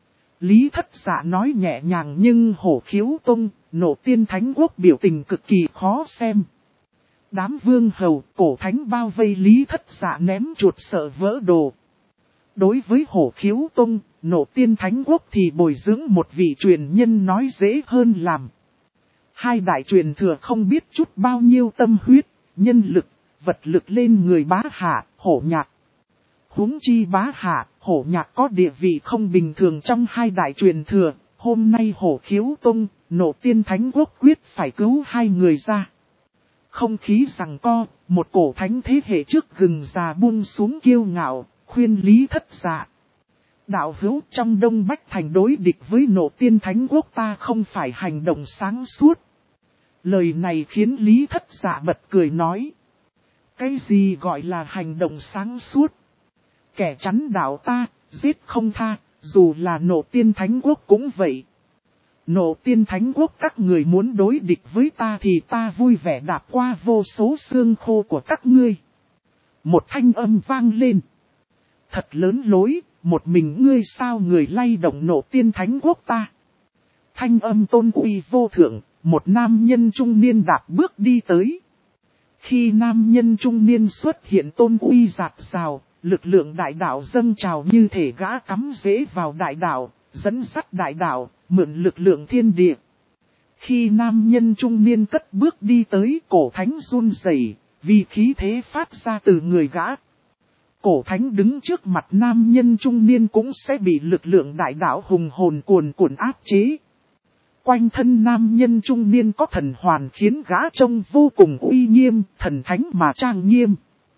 Lý Thất Dạ nói nhẹ nhàng nhưng Hổ Khiếu Tông, nộ tiên thánh quốc biểu tình cực kỳ khó xem. Đám vương hầu, cổ thánh bao vây Lý Thất Dạ ném chuột sợ vỡ đồ. Đối với Hổ Khiếu Tông, nộ tiên thánh quốc thì bồi dưỡng một vị truyền nhân nói dễ hơn làm. Hai đại truyền thừa không biết chút bao nhiêu tâm huyết, nhân lực, vật lực lên người Bá Hạ, Hổ Nhạc. Huống chi Bá Hạ, Hổ Nhạc có địa vị không bình thường trong hai đại truyền thừa, hôm nay Hổ Khiếu Tông, nộ tiên thánh quốc quyết phải cứu hai người ra. Không khí giằng co, một cổ thánh thế hệ trước gừng già buông xuống kiêu ngạo, khuyên Lý Thất Dạ. Đạo hữu trong Đông Bách Thành đối địch với nộ tiên thánh quốc ta không phải hành động sáng suốt. Lời này khiến Lý Thất Dạ bật cười nói. Cái gì gọi là hành động sáng suốt? Kẻ chắn đạo ta, giết không tha, dù là nộ tiên thánh quốc cũng vậy. Nộ tiên thánh quốc các người muốn đối địch với ta thì ta vui vẻ đạp qua vô số xương khô của các ngươi. Một thanh âm vang lên. Thật lớn lối, một mình ngươi sao người lay động nộ tiên thánh quốc ta. Thanh âm tôn uy vô thượng, một nam nhân trung niên đạp bước đi tới. Khi nam nhân trung niên xuất hiện tôn uy rạt rào, lực lượng đại đạo dâng trào như thể gã cắm rễ vào đại đạo, dẫn dắt đại đạo, mượn lực lượng thiên địa. Khi nam nhân trung niên cất bước đi tới, cổ thánh run rẩy, vì khí thế phát ra từ người gã. Cổ thánh đứng trước mặt nam nhân trung niên cũng sẽ bị lực lượng đại đạo hùng hồn cuồn cuộn áp chế. Quanh thân nam nhân trung niên có thần hoàn khiến gã trông vô cùng uy nghiêm, thần thánh mà trang nghiêm.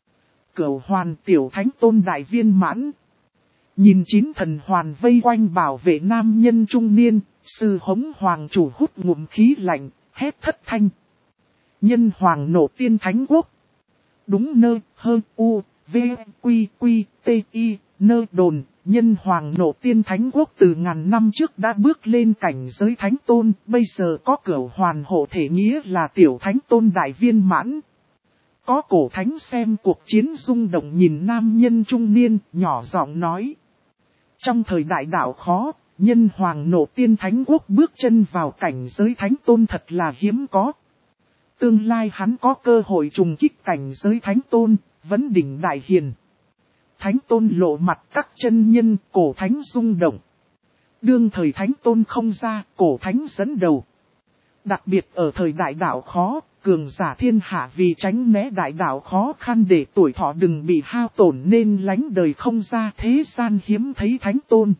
Cửu hoàn tiểu thánh tôn đại viên mãn. Nhìn 9 thần hoàn vây quanh bảo vệ nam nhân trung niên, Sư Hống Hoàng chủ hút ngụm khí lạnh, hét thất thanh. Nhân hoàng nộ tiên thánh quốc. Đúng nơ, hơn u, v, quy, quy, t, i, nơ đồn. Nhân hoàng nộ tiên thánh quốc từ ngàn năm trước đã bước lên cảnh giới thánh tôn, bây giờ có cửu hoàn hộ thể nghĩa là tiểu thánh tôn đại viên mãn. Có cổ thánh xem cuộc chiến rung động nhìn nam nhân trung niên, nhỏ giọng nói. Trong thời đại đạo khó, nhân hoàng nộ tiên thánh quốc bước chân vào cảnh giới thánh tôn thật là hiếm có. Tương lai hắn có cơ hội trùng kích cảnh giới thánh tôn, vấn đỉnh đại hiền. Thánh tôn lộ mặt các chân nhân, cổ thánh rung động. Đương thời thánh tôn không ra, cổ thánh dẫn đầu. Đặc biệt ở thời đại đạo khó, cường giả thiên hạ vì tránh né đại đạo khó khăn để tuổi thọ đừng bị hao tổn nên lánh đời không ra, thế gian hiếm thấy thánh tôn.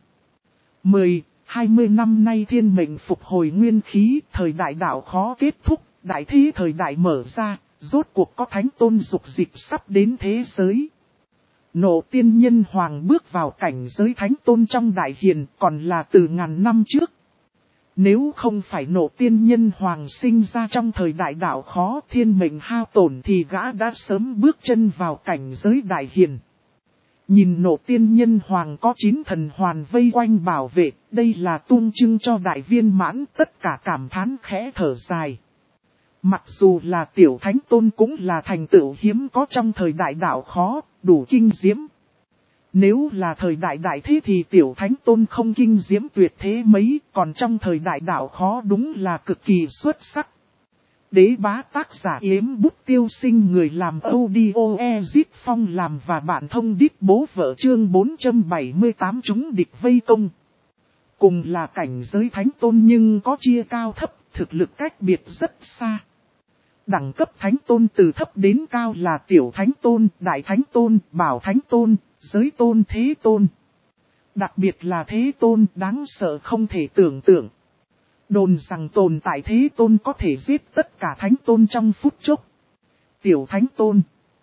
10-20 năm nay thiên mệnh phục hồi nguyên khí, thời đại đạo khó kết thúc, đại thế thời đại mở ra, rốt cuộc có thánh tôn dục dịch sắp đến thế giới. Nộ tiên nhân hoàng bước vào cảnh giới thánh tôn trong đại hiền còn là từ ngàn năm trước. Nếu không phải nộ tiên nhân hoàng sinh ra trong thời đại đạo khó thiên mệnh hao tổn thì gã đã sớm bước chân vào cảnh giới đại hiền. Nhìn nộ tiên nhân hoàng có 9 thần hoàn vây quanh bảo vệ, đây là tuông trưng cho đại viên mãn, tất cả cảm thán khẽ thở dài. Mặc dù là tiểu thánh tôn cũng là thành tựu hiếm có trong thời đại đạo khó, đủ kinh diễm. Nếu là thời đại đại thế thì tiểu thánh tôn không kinh diễm tuyệt thế mấy, còn trong thời đại đạo khó đúng là cực kỳ xuất sắc. Đế bá tác giả Yếm Bút Tiêu Sinh, người làm audio Ezit Phong làm và bạn thông đít bố vợ chương 478 chúng địch vây công. Cùng là cảnh giới thánh tôn nhưng có chia cao thấp, thực lực cách biệt rất xa. Đẳng cấp thánh tôn từ thấp đến cao là tiểu thánh tôn, đại thánh tôn, bảo thánh tôn, giới tôn, thế tôn. Đặc biệt là thế tôn đáng sợ không thể tưởng tượng. Đồn rằng tồn tại thế tôn có thể giết tất cả thánh tôn trong phút chốc. Tiểu thánh tôn.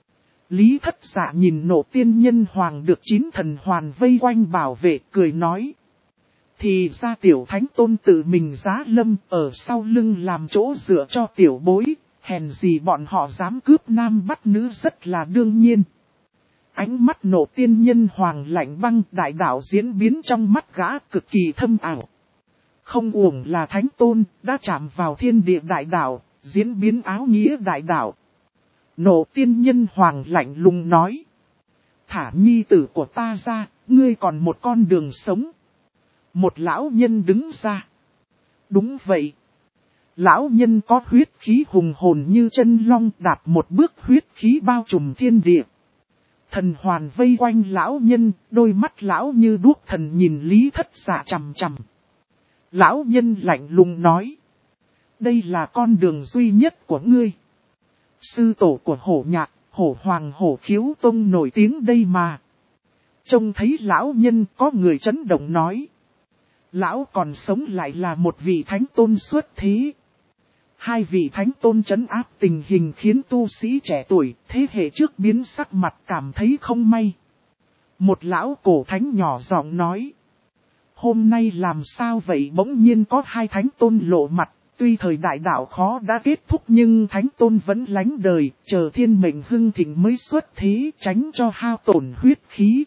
Lý Thất Dạ nhìn nộ tiên nhân hoàng được 9 thần hoàn vây quanh bảo vệ, cười nói. Thì ra tiểu thánh tôn tự mình giá lâm ở sau lưng làm chỗ dựa cho tiểu bối, hèn gì bọn họ dám cướp nam bắt nữ rất là đương nhiên. Ánh mắt nộ tiên nhân hoàng lạnh băng, đại đạo diễn biến trong mắt gã cực kỳ thâm ảo. Không uổng là thánh tôn, đã chạm vào thiên địa đại đạo, diễn biến áo nghĩa đại đạo. Nộ tiên nhân hoàng lạnh lùng nói. Thả nhi tử của ta ra, ngươi còn một con đường sống. Một lão nhân đứng ra. Đúng vậy. Lão nhân có huyết khí hùng hồn như chân long, đạp một bước huyết khí bao trùm thiên địa. Thần hoàn vây quanh lão nhân, đôi mắt lão như đuốc thần nhìn Lý Thất Dạ chằm chằm. Lão nhân lạnh lùng nói. Đây là con đường duy nhất của ngươi. Sư tổ của hổ nhạc, hổ hoàng hổ khiếu tông nổi tiếng đây mà. Trông thấy lão nhân có người chấn động nói. Lão còn sống lại là một vị thánh tôn xuất thế. Hai vị thánh tôn trấn áp tình hình khiến tu sĩ trẻ tuổi thế hệ trước biến sắc mặt cảm thấy không may. Một lão cổ thánh nhỏ giọng nói. Hôm nay làm sao vậy, bỗng nhiên có hai thánh tôn lộ mặt, tuy thời đại đạo khó đã kết thúc nhưng thánh tôn vẫn lánh đời, chờ thiên mệnh hưng thịnh mới xuất thế, tránh cho hao tổn huyết khí.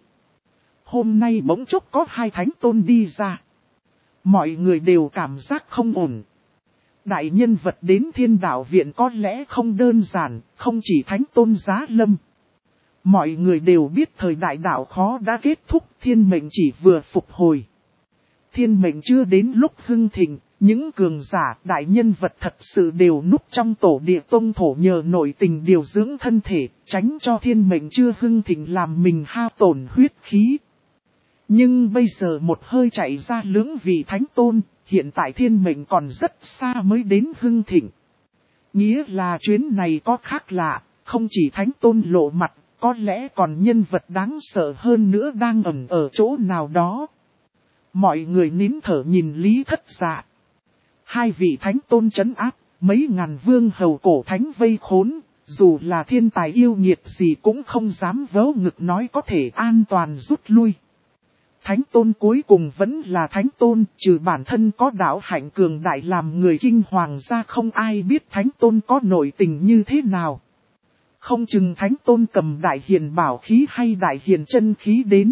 Hôm nay bỗng chốc có hai thánh tôn đi ra. Mọi người đều cảm giác không ổn. Đại nhân vật đến thiên đạo viện có lẽ không đơn giản, không chỉ thánh tôn giá lâm. Mọi người đều biết thời đại đạo khó đã kết thúc, thiên mệnh chỉ vừa phục hồi. Thiên mệnh chưa đến lúc hưng thịnh, những cường giả đại nhân vật thật sự đều núp trong tổ địa tông thổ nhờ nội tình điều dưỡng thân thể, tránh cho thiên mệnh chưa hưng thịnh làm mình hao tổn huyết khí. Nhưng bây giờ một hơi chạy ra lưỡng vị thánh tôn, hiện tại thiên mệnh còn rất xa mới đến hưng thịnh. Nghĩa là chuyến này có khác lạ, không chỉ thánh tôn lộ mặt, có lẽ còn nhân vật đáng sợ hơn nữa đang ẩn ở chỗ nào đó. Mọi người nín thở nhìn Lý Thất Dạ. Hai vị thánh tôn trấn áp, mấy ngàn vương hầu cổ thánh vây khốn, dù là thiên tài yêu nghiệt gì cũng không dám vớ ngực nói có thể an toàn rút lui. Thánh tôn cuối cùng vẫn là thánh tôn, trừ bản thân có đạo hạnh cường đại làm người kinh hoàng ra không ai biết thánh tôn có nội tình như thế nào. Không chừng thánh tôn cầm đại hiền bảo khí hay đại hiền chân khí đến.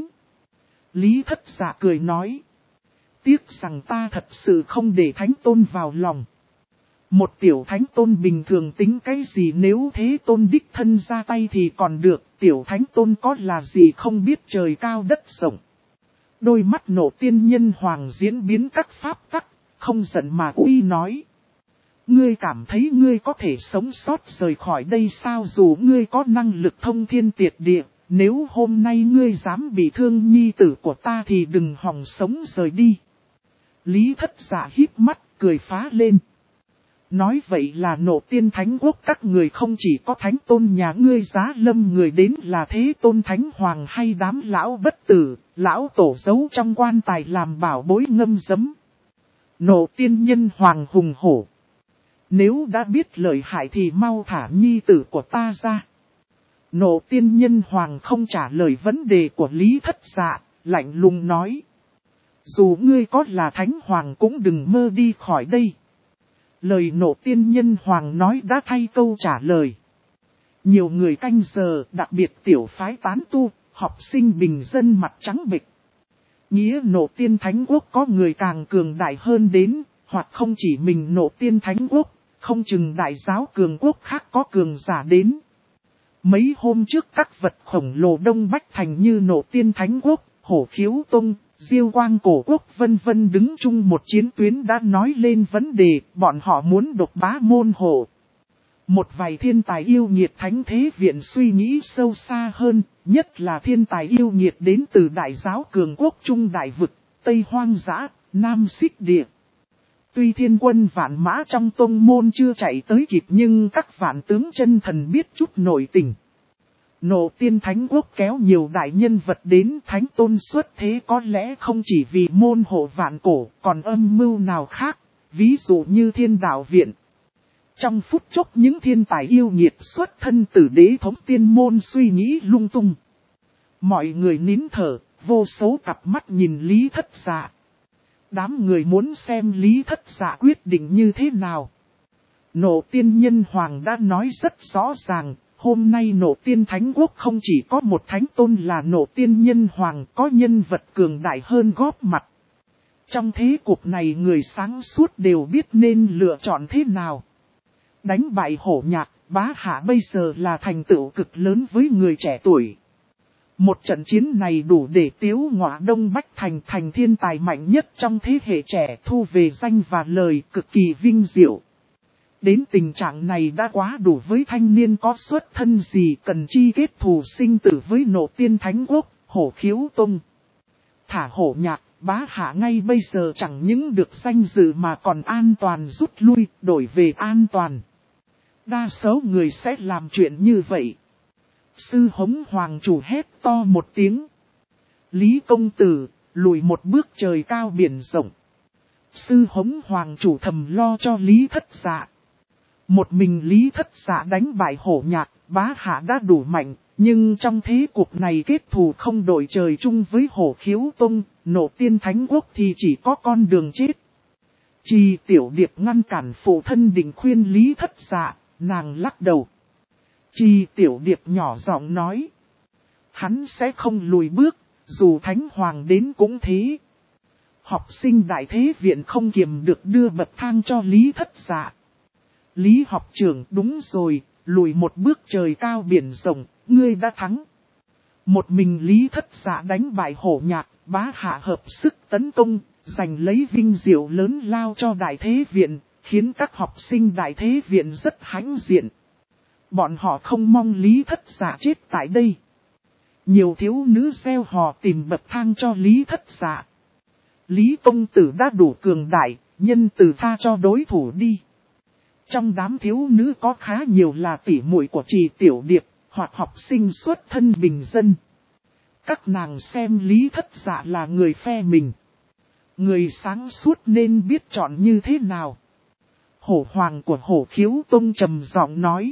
Lý Thất Dạ cười nói. Tiếc rằng ta thật sự không để thánh tôn vào lòng. Một tiểu thánh tôn bình thường tính cái gì, nếu thế tôn đích thân ra tay thì còn được, tiểu thánh tôn có là gì không biết trời cao đất rộng. Đôi mắt nộ tiên nhân hoàng diễn biến các pháp tắc, không giận mà uy nói. Ngươi cảm thấy ngươi có thể sống sót rời khỏi đây sao, dù ngươi có năng lực thông thiên tiệt địa, nếu hôm nay ngươi dám bị thương nhi tử của ta thì đừng hòng sống rời đi. Lý Thất Dạ híp mắt, cười phá lên. Nói vậy là nộ tiên thánh quốc các người không chỉ có thánh tôn nhà ngươi giá lâm, người đến là thế tôn thánh hoàng hay đám lão bất tử, lão tổ giấu trong quan tài làm bảo bối ngâm giấm. Nộ tiên nhân hoàng hùng hổ. Nếu đã biết lợi hại thì mau thả nhi tử của ta ra. Nộ tiên nhân hoàng không trả lời vấn đề của Lý Thất Dạ, lạnh lùng nói. Dù ngươi có là thánh hoàng cũng đừng mơ đi khỏi đây. Lời nộ tiên nhân hoàng nói đã thay câu trả lời. Nhiều người canh giờ, đặc biệt tiểu phái tán tu, Học sinh bình dân mặt trắng bệch. Nghĩa nộ tiên thánh quốc có người càng cường đại hơn đến, hoặc không chỉ mình nộ tiên thánh quốc, không chừng đại giáo cường quốc khác có cường giả đến. Mấy hôm trước các vật khổng lồ Đông Bách Thành như nộ tiên thánh quốc, hổ khiếu tông, diêu quang cổ quốc vân vân đứng chung một chiến tuyến đã nói lên vấn đề, bọn họ muốn độc bá môn hộ. Một vài thiên tài yêu nghiệt thánh thế viện suy nghĩ sâu xa hơn, nhất là thiên tài yêu nghiệt đến từ đại giáo cường quốc Trung Đại Vực, Tây Hoang Dã, Nam Xích Địa. Tuy thiên quân vạn mã trong tông môn chưa chạy tới kịp nhưng các vạn tướng chân thần biết chút nội tình. Nộ tiên thánh quốc kéo nhiều đại nhân vật đến thánh tôn xuất thế có lẽ không chỉ vì môn hộ vạn cổ còn âm mưu nào khác, ví dụ như thiên đạo viện. Trong phút chốc những thiên tài yêu nghiệt xuất thân từ đế thống tiên môn suy nghĩ lung tung. Mọi người nín thở, vô số cặp mắt nhìn Lý Thất Dạ. Đám người muốn xem Lý Thất Dạ quyết định như thế nào. Nộ tiên nhân hoàng đã nói rất rõ ràng, hôm nay nộ tiên thánh quốc không chỉ có một thánh tôn là nộ tiên nhân hoàng, có nhân vật cường đại hơn góp mặt. Trong thế cuộc này người sáng suốt đều biết nên lựa chọn thế nào. Đánh bại hổ nhạc, bá hạ bây giờ là thành tựu cực lớn với người trẻ tuổi. Một trận chiến này đủ để Tiếu Ngọa Đông Bách Thành thành thiên tài mạnh nhất trong thế hệ trẻ, thu về danh và lời cực kỳ vinh diệu. Đến tình trạng này đã quá đủ với thanh niên có xuất thân gì cần chi kết thù sinh tử với nộ tiên thánh quốc, hổ khiếu tông. Thả hổ nhạc, bá hạ ngay bây giờ chẳng những được danh dự mà còn an toàn rút lui, đổi về an toàn. Đa số người sẽ làm chuyện như vậy. Sư hống hoàng chủ hét to một tiếng. Lý công tử, lùi một bước trời cao biển rộng. Sư hống hoàng chủ thầm lo cho Lý Thất Dạ. Một mình Lý Thất Dạ đánh bại hổ nhạc, bá hạ đã đủ mạnh, nhưng trong thế cuộc này kết thù không đổi trời chung với hổ khiếu tông, nộ tiên thánh quốc thì chỉ có con đường chết. Trì Tiểu Điệp ngăn cản phụ thân định khuyên Lý Thất Dạ, nàng lắc đầu. Trì Tiểu Điệp nhỏ giọng nói. Hắn sẽ không lùi bước, dù thánh hoàng đến cũng thế. Học sinh đại thế viện không kiềm được đưa bậc thang cho Lý Thất Dạ. Lý học trưởng đúng rồi, lùi một bước trời cao biển rộng, ngươi đã thắng. Một mình Lý Thất Dạ đánh bại hổ nhạc, bá hạ hợp sức tấn công, giành lấy vinh diệu lớn lao cho đại thế viện, khiến các học sinh đại thế viện rất hãnh diện. Bọn họ không mong Lý Thất Dạ chết tại đây. Nhiều thiếu nữ reo hò tìm bậc thang cho Lý Thất Dạ. Lý công tử đã đủ cường đại, nhân từ tha cho đối thủ đi. Trong đám thiếu nữ có khá nhiều là tỷ muội của Trì Tiểu Điệp, hoặc học sinh xuất thân bình dân. Các nàng xem Lý Thất Dạ là người phe mình. Người sáng suốt nên biết chọn như thế nào. Hổ hoàng của hổ khiếu tông trầm giọng nói.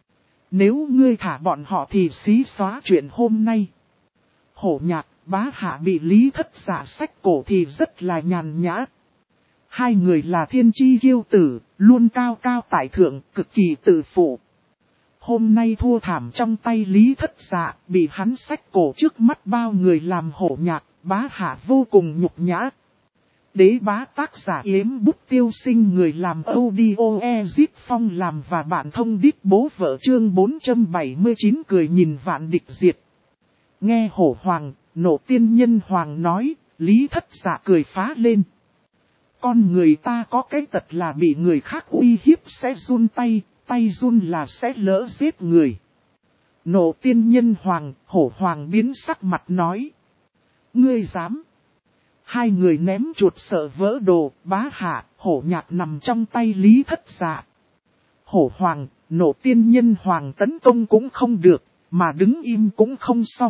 Nếu ngươi thả bọn họ thì xí xóa chuyện hôm nay. Hổ nhạc, bá hạ bị Lý Thất Dạ xách cổ thì rất là nhàn nhã. Hai người là thiên chi kiêu tử, luôn cao cao tại thượng, cực kỳ tự phụ. Hôm nay thua thảm trong tay Lý Thất Dạ, bị hắn xách cổ trước mắt bao người làm hổ nhạc, bá hạ vô cùng nhục nhã. Đế bá tác giả yếm bút tiêu sinh người làm audio Ezip Phong làm và bản thông đít bố vợ chương 479 cười nhìn vạn địch diệt. Nghe hổ hoàng, nộ tiên nhân hoàng nói, Lý Thất Dạ cười phá lên. Con người ta có cái tật là bị người khác uy hiếp sẽ run tay, tay run là sẽ lỡ giết người. Nộ tiên nhân hoàng, hổ hoàng biến sắc mặt nói. Ngươi dám. Hai người ném chuột sợ vỡ đồ, bá hạ, hổ nhạc nằm trong tay Lý Thất Dạ. Hổ hoàng, nộ tiên nhân hoàng tấn công cũng không được, mà đứng im cũng không xong.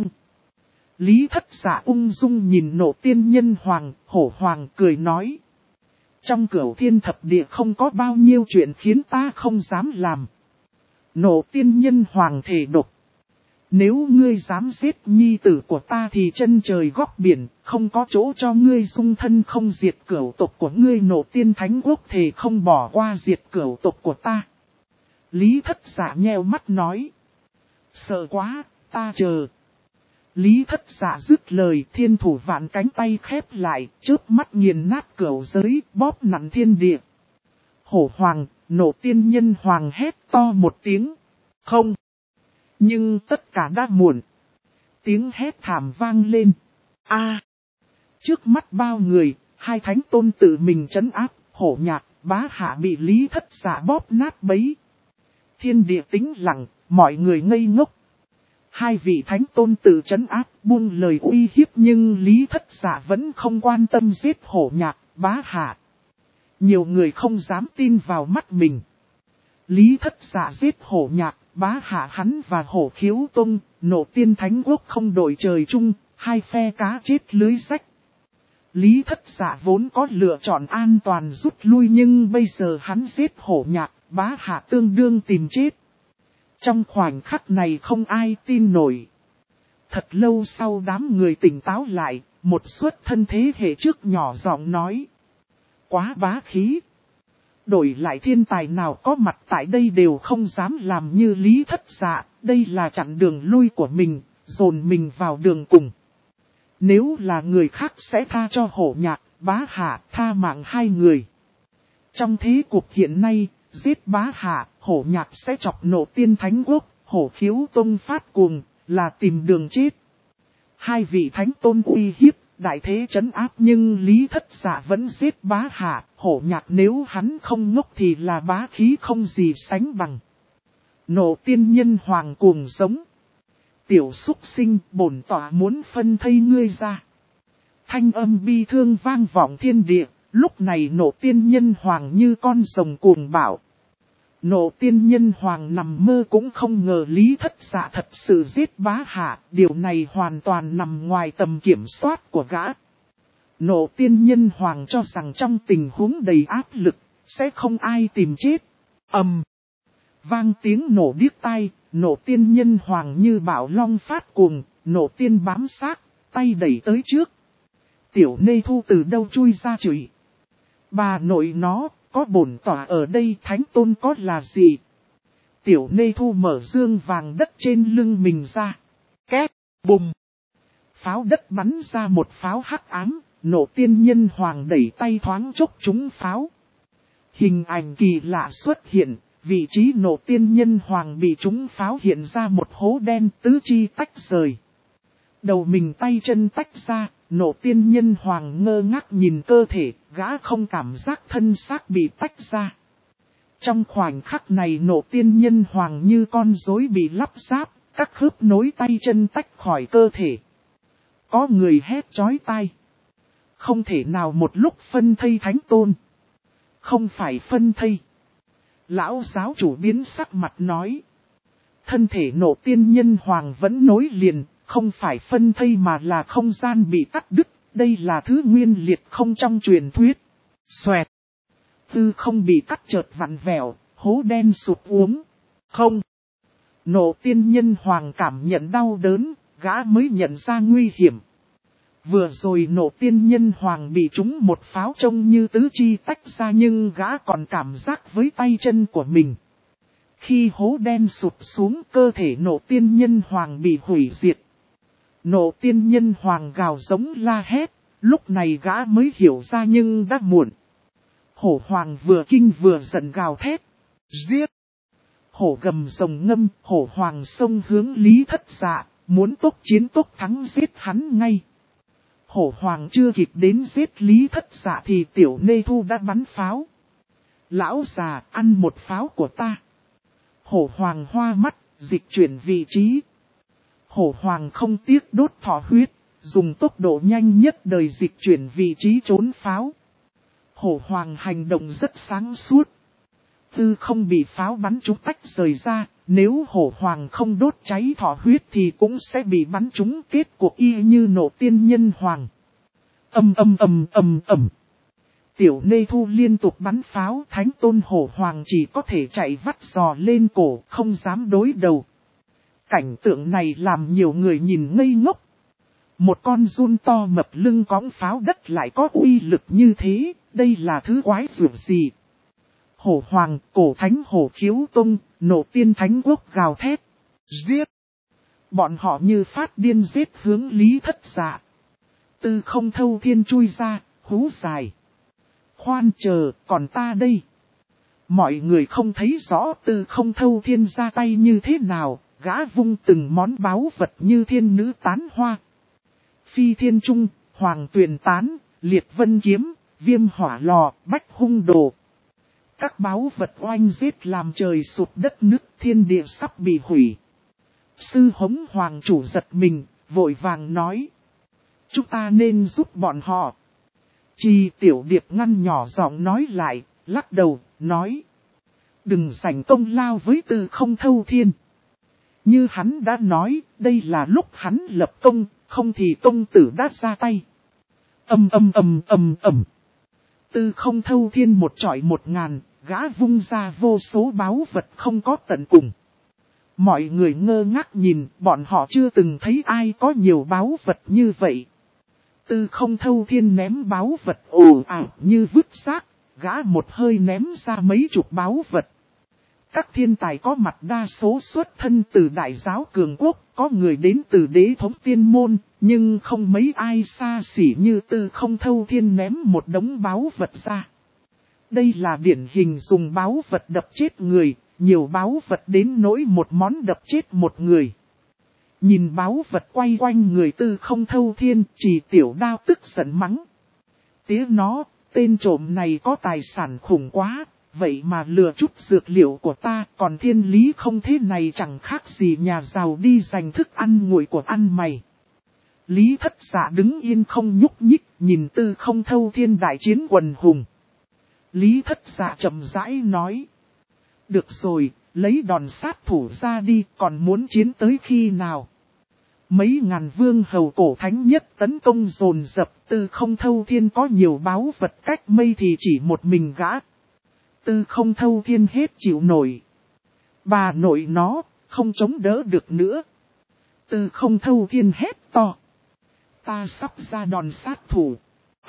Lý Thất Dạ ung dung nhìn nộ tiên nhân hoàng, hổ hoàng cười nói. Trong cửu thiên thập địa không có bao nhiêu chuyện khiến ta không dám làm. Nộ tiên nhân hoàng thể độc. Nếu ngươi dám giết nhi tử của ta thì chân trời góc biển, không có chỗ cho ngươi dung thân không diệt cửu tộc của ngươi. Nộ tiên thánh quốc thề không bỏ qua diệt cửu tộc của ta. Lý Thất Dạ nheo mắt nói. Sợ quá, ta chờ. Lý Thất Dạ dứt lời, thiên thủ vạn cánh tay khép lại, chớp mắt nghiền nát cửu giới, bóp nặn thiên địa. Hổ Hoàng, Nộ Tiên Nhân Hoàng hét to một tiếng. Không. Nhưng tất cả đã muộn. Tiếng hét thảm vang lên. Trước mắt bao người, hai thánh tôn tự mình trấn áp, Hổ Nhạc, Bá Hạ bị Lý Thất Dạ bóp nát bấy. Thiên địa tĩnh lặng, mọi người ngây ngốc. Hai vị thánh tôn tự trấn áp, buông lời uy hiếp nhưng Lý Thất Dạ vẫn không quan tâm giết Hổ Nhạc, Bá Hạ. Nhiều người không dám tin vào mắt mình. Lý Thất Dạ giết Hổ Nhạc, Bá Hạ hắn và Hổ Khiếu Tông, Nộ Tiên Thánh Quốc không đổi trời chung, hai phe cá chết lưới rách. Lý Thất Dạ vốn có lựa chọn an toàn rút lui nhưng bây giờ hắn giết Hổ Nhạc, Bá Hạ tương đương tìm chết. Trong khoảnh khắc này không ai tin nổi. Thật lâu sau đám người tỉnh táo lại, một suất thân thế hệ trước nhỏ giọng nói. Quá bá khí. Đổi lại thiên tài nào có mặt tại đây đều không dám làm như Lý Thất Dạ, đây là chặn đường lui của mình, dồn mình vào đường cùng. Nếu là người khác sẽ tha cho Hổ Nhạc, Bá Hạ, tha mạng hai người. Trong thế cuộc hiện nay, giết Bá Hạ, Hổ Nhạc sẽ chọc Nộ Tiên Thánh Quốc, Hổ Khiếu Tông phát cuồng, là tìm đường chết. Hai vị thánh tôn uy hiếp, đại thế trấn áp nhưng Lý Thất Dạ vẫn giết Bá Hạ, Hổ Nhạc nếu hắn không ngốc thì là bá khí không gì sánh bằng. Nộ Tiên Nhân Hoàng cuồng sống. Tiểu súc sinh, bổn tỏa muốn phân thây ngươi ra. Thanh âm bi thương vang vọng thiên địa, lúc này Nộ Tiên Nhân Hoàng như con rồng cuồng bạo. Nộ Tiên Nhân Hoàng nằm mơ cũng không ngờ Lý Thất Dạ thật sự giết Bá Hạ, điều này hoàn toàn nằm ngoài tầm kiểm soát của gã. Nộ Tiên Nhân Hoàng cho rằng trong tình huống đầy áp lực, sẽ không ai tìm chết. Vang tiếng nổ điếc tai, Nộ Tiên Nhân Hoàng như bạo long phát cuồng, Nộ Tiên bám sát, tay đẩy tới trước. Tiểu Nê Thu từ đâu chui ra chửi. Bà nội nó, có bổn tỏa ở đây thánh tôn có là gì? Tiểu Nê Thu mở dương vàng đất trên lưng mình ra. Két, bùm. Pháo đất bắn ra một pháo hắc ám, Nộ Tiên Nhân Hoàng đẩy tay thoáng chốc trúng pháo. Hình ảnh kỳ lạ xuất hiện, vị trí Nộ Tiên Nhân Hoàng bị trúng pháo hiện ra một hố đen tứ chi tách rời. Đầu mình tay chân tách ra, Nộ Tiên Nhân Hoàng ngơ ngác nhìn cơ thể, gã không cảm giác thân xác bị tách ra. Trong khoảnh khắc này Nộ Tiên Nhân Hoàng như con rối bị lắp ráp, các khớp nối tay chân tách khỏi cơ thể. Có người hét chói tai. Không thể nào một lúc phân thây thánh tôn. Không phải phân thây. Lão giáo chủ biến sắc mặt nói. Thân thể Nộ Tiên Nhân Hoàng vẫn nối liền, không phải phân thây mà là không gian bị cắt đứt. Đây là thứ nguyên liệt không trong truyền thuyết. Xoẹt. Tư không bị cắt chợt vặn vẹo, hố đen sụp uống. Không. Nộ Tiên Nhân Hoàng cảm nhận đau đớn, gã mới nhận ra nguy hiểm. Vừa rồi Nộ Tiên Nhân Hoàng bị trúng một pháo trông như tứ chi tách ra nhưng gã còn cảm giác với tay chân của mình. Khi hố đen sụp xuống cơ thể Nộ Tiên Nhân Hoàng bị hủy diệt. Nộ Tiên Nhân Hoàng gào giống la hét, lúc này gã mới hiểu ra nhưng đã muộn. Hổ Hoàng vừa kinh vừa giận gào thét. Giết! Hổ gầm rồng ngâm, Hổ Hoàng xông hướng Lý Thất Dạ, muốn tốc chiến tốc thắng giết hắn ngay. Hổ Hoàng chưa kịp đến giết Lý Thất Dạ thì Tiểu Nê Thu đã bắn pháo. Lão già ăn một pháo của ta. Hổ Hoàng hoa mắt, dịch chuyển vị trí. Hổ Hoàng không tiếc đốt thỏ huyết, dùng tốc độ nhanh nhất đời dịch chuyển vị trí trốn pháo. Hổ Hoàng hành động rất sáng suốt. Tư không bị pháo bắn trúng tách rời ra, nếu Hổ Hoàng không đốt cháy thỏ huyết thì cũng sẽ bị bắn trúng kết cuộc y như Nộ Tiên Nhân Hoàng. Tiểu Nê Thu liên tục bắn pháo, thánh tôn Hổ Hoàng chỉ có thể chạy vắt giò lên cổ, không dám đối đầu. Cảnh tượng này làm nhiều người nhìn ngây ngốc. Một con giun to mập lưng cõng pháo đất lại có uy lực như thế, đây là thứ quái dữ gì? Hổ Hoàng, cổ thánh Hổ Khiếu Tông, Nộ Tiên Thánh Quốc gào thét. Giết! Bọn họ như phát điên giết hướng Lý Thất Dạ. Tư Không Thâu Thiên chui ra, hú dài. Khoan chờ, còn ta đây. Mọi người không thấy rõ Tư Không Thâu Thiên ra tay như thế nào, gã vung từng món báu vật như thiên nữ tán hoa, phi thiên trung, hoàng tuyền tán, liệt vân kiếm, viêm hỏa lò, bách hung đồ. Các báu vật oanh giết làm trời sụp đất nứt, thiên địa sắp bị hủy. Sư Hống Hoàng chủ giật mình, vội vàng nói. Chúng ta nên giúp bọn họ. Chi Tiểu Điệp ngăn nhỏ giọng nói lại, lắc đầu, nói. Đừng giành công lao với Tư Không Thâu Thiên. Như hắn đã nói, đây là lúc hắn lập công, không thì công tử đã ra tay. Tư Không Thâu Thiên một trọi 1000, gã vung ra vô số báu vật không có tận cùng. Mọi người ngơ ngác nhìn, bọn họ chưa từng thấy ai có nhiều báu vật như vậy. Tư Không Thâu Thiên ném báu vật ồ ạt như vứt xác, gã một hơi ném ra mấy chục báu vật. Các thiên tài có mặt đa số xuất thân từ đại giáo cường quốc, có người đến từ đế thống tiên môn, nhưng không mấy ai xa xỉ như Tư Không Thâu Thiên ném một đống báu vật ra. Đây là điển hình dùng báu vật đập chết người, nhiều báu vật đến nỗi một món đập chết một người. Nhìn báu vật quay quanh người Tư Không Thâu Thiên, Chỉ Tiểu Đao tức giận mắng. Tía nó, tên trộm này có tài sản khủng quá. Vậy mà lừa chút dược liệu của ta, còn thiên lý không thế này chẳng khác gì nhà giàu đi giành thức ăn nguội của ăn mày. Lý Thất Dạ đứng yên không nhúc nhích, nhìn Tư Không Thâu Thiên đại chiến quần hùng. Lý Thất Dạ chậm rãi nói. Được rồi, lấy đòn sát thủ ra đi, còn muốn chiến tới khi nào? Mấy ngàn vương hầu cổ thánh nhất tấn công dồn dập, Tư Không Thâu Thiên có nhiều báu vật cách mây thì chỉ một mình gã. Tư Không Thâu Thiên hết chịu nổi. Bà nội nó, không chống đỡ được nữa. Tư Không Thâu Thiên hét to. Ta sắp ra đòn sát thủ.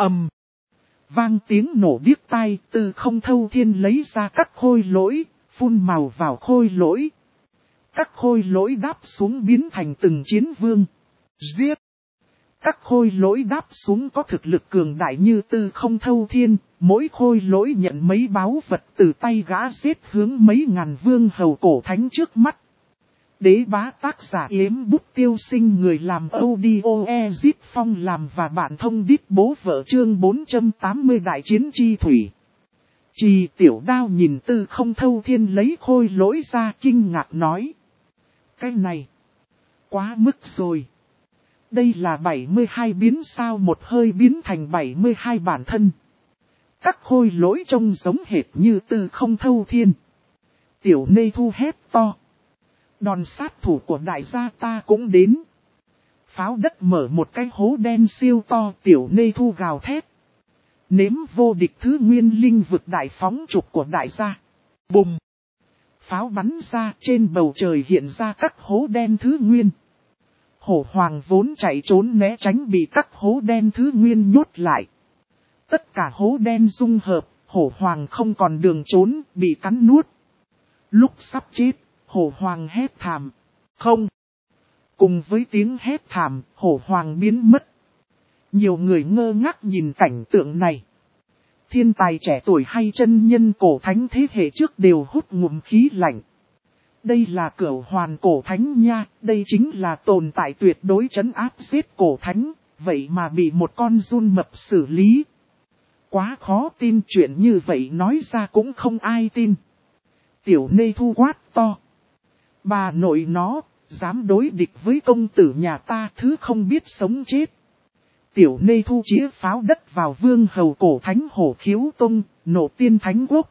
Vang tiếng nổ điếc tai, Tư Không Thâu Thiên lấy ra các khôi lỗi, phun màu vào khôi lỗi. Các khôi lỗi đáp xuống biến thành từng chiến vương. Giết! Các khôi lỗi đáp xuống có thực lực cường đại như Tư Không Thâu Thiên, mỗi khôi lỗi nhận mấy báu vật từ tay gã giết hướng mấy ngàn vương hầu cổ thánh trước mắt. Đế bá tác giả Yếm Bút Tiêu Sinh, người làm audio Ezip Phong làm và bạn thông đít bố vợ chương 480 đại chiến chi thủy. Chỉ Tiểu Đao nhìn Tư Không Thâu Thiên lấy khôi lỗi ra kinh ngạc nói. Cái này, quá mức rồi. Đây là 72 biến sao, một hơi biến thành 72 bản thân. Các khôi lỗi trông giống hệt như Tư Không Thâu Thiên. Tiểu Nê Thu hét to. Đòn sát thủ của đại gia ta cũng đến. Pháo đất mở một cái hố đen siêu to, Tiểu Nê Thu gào thét. Nếm vô địch thứ nguyên linh vực đại phóng trục của đại gia. Bùm! Pháo bắn ra, trên bầu trời hiện ra các hố đen thứ nguyên. Hổ Hoàng vốn chạy trốn né tránh bị các hố đen thứ nguyên nhốt lại. Tất cả hố đen dung hợp, Hổ Hoàng không còn đường trốn, bị cắn nuốt. Lúc sắp chết, Hổ Hoàng hét thảm. Không! Cùng với tiếng hét thảm, Hổ Hoàng biến mất. Nhiều người ngơ ngác nhìn cảnh tượng này. Thiên tài trẻ tuổi hay chân nhân cổ thánh thế hệ trước đều hút ngụm khí lạnh. Đây là Cửu Hoàn cổ thánh nha, đây chính là tồn tại tuyệt đối trấn áp giết cổ thánh, vậy mà bị một con giun mập xử lý. Quá khó tin, chuyện như vậy nói ra cũng không ai tin. Tiểu Nê Thu quát to. Bà nội nó, dám đối địch với công tử nhà ta, thứ không biết sống chết. Tiểu Nê Thu chĩa pháo đất vào vương hầu cổ thánh Hổ Khiếu Tông, nộ tiên thánh quốc.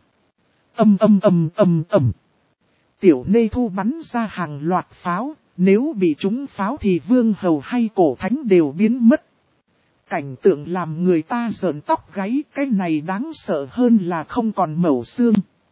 Tiểu Nê Thu bắn ra hàng loạt pháo, nếu bị trúng pháo thì vương hầu hay cổ thánh đều biến mất. Cảnh tượng làm người ta rợn tóc gáy, cái này đáng sợ hơn là không còn mẩu xương.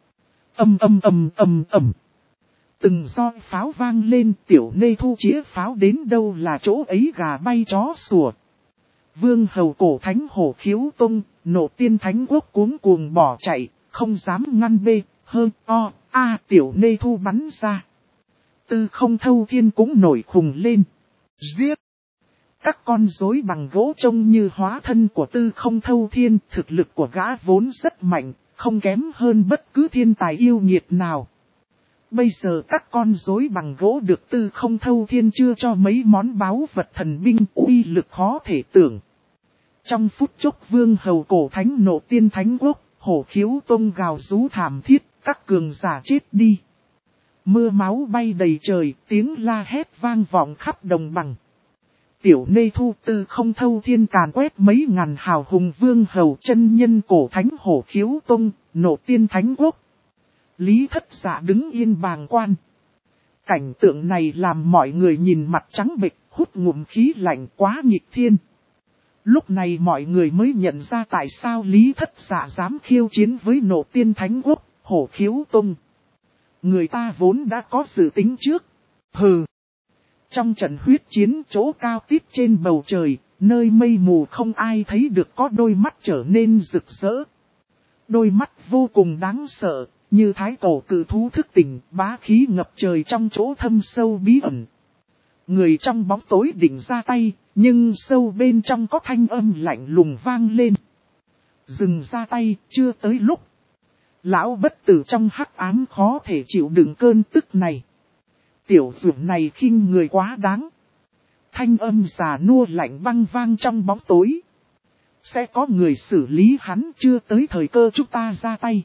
Từng roi pháo vang lên, Tiểu Nê Thu chĩa pháo đến đâu là chỗ ấy gà bay chó sủa. Vương hầu cổ thánh Hổ Khiếu Tông, nộ tiên thánh quốc cuống cuồng bỏ chạy, không dám ngăn bê, Tiểu Nê Thu bắn ra. Tư Không Thâu Thiên cũng nổi khùng lên. Giết! Các con rối bằng gỗ trông như hóa thân của Tư Không Thâu Thiên, thực lực của gã vốn rất mạnh, không kém hơn bất cứ thiên tài yêu nghiệt nào. Bây giờ các con rối bằng gỗ được Tư Không Thâu Thiên chưa cho mấy món báu vật thần binh uy lực khó thể tưởng. Trong phút chốc vương hầu cổ thánh nộ tiên thánh quốc, hổ khiếu tông gào rú thảm thiết, các cường giả chết đi. Mưa máu bay đầy trời, tiếng la hét vang vọng khắp đồng bằng. Tiểu Nê Thu Tư Không Thâu Thiên càn quét mấy ngàn hào hùng vương hầu chân nhân cổ thánh hổ khiếu tông, nộ tiên thánh quốc. Lý Thất Dạ đứng yên bàng quan. Cảnh tượng này làm mọi người nhìn mặt trắng bệch, hút ngụm khí lạnh quá nghịch thiên. Lúc này mọi người mới nhận ra tại sao Lý Thất Dạ dám khiêu chiến với nộ tiên thánh quốc, hổ khiếu tông. Người ta vốn đã có dự tính trước. Hừ. Trong trận huyết chiến chỗ cao tít trên bầu trời, nơi mây mù không ai thấy được có đôi mắt trở nên rực rỡ. Đôi mắt vô cùng đáng sợ, như thái cổ cự thú thức tỉnh, bá khí ngập trời trong chỗ thâm sâu bí ẩn. Người trong bóng tối định ra tay, nhưng sâu bên trong có thanh âm lạnh lùng vang lên. Dừng ra tay, chưa tới lúc. Lão bất tử trong hắc ám khó thể chịu đựng cơn tức này. Tiểu dưỡng này khinh người quá đáng. Thanh âm già nua lạnh băng vang trong bóng tối. Sẽ có người xử lý hắn, chưa tới thời cơ chúng ta ra tay.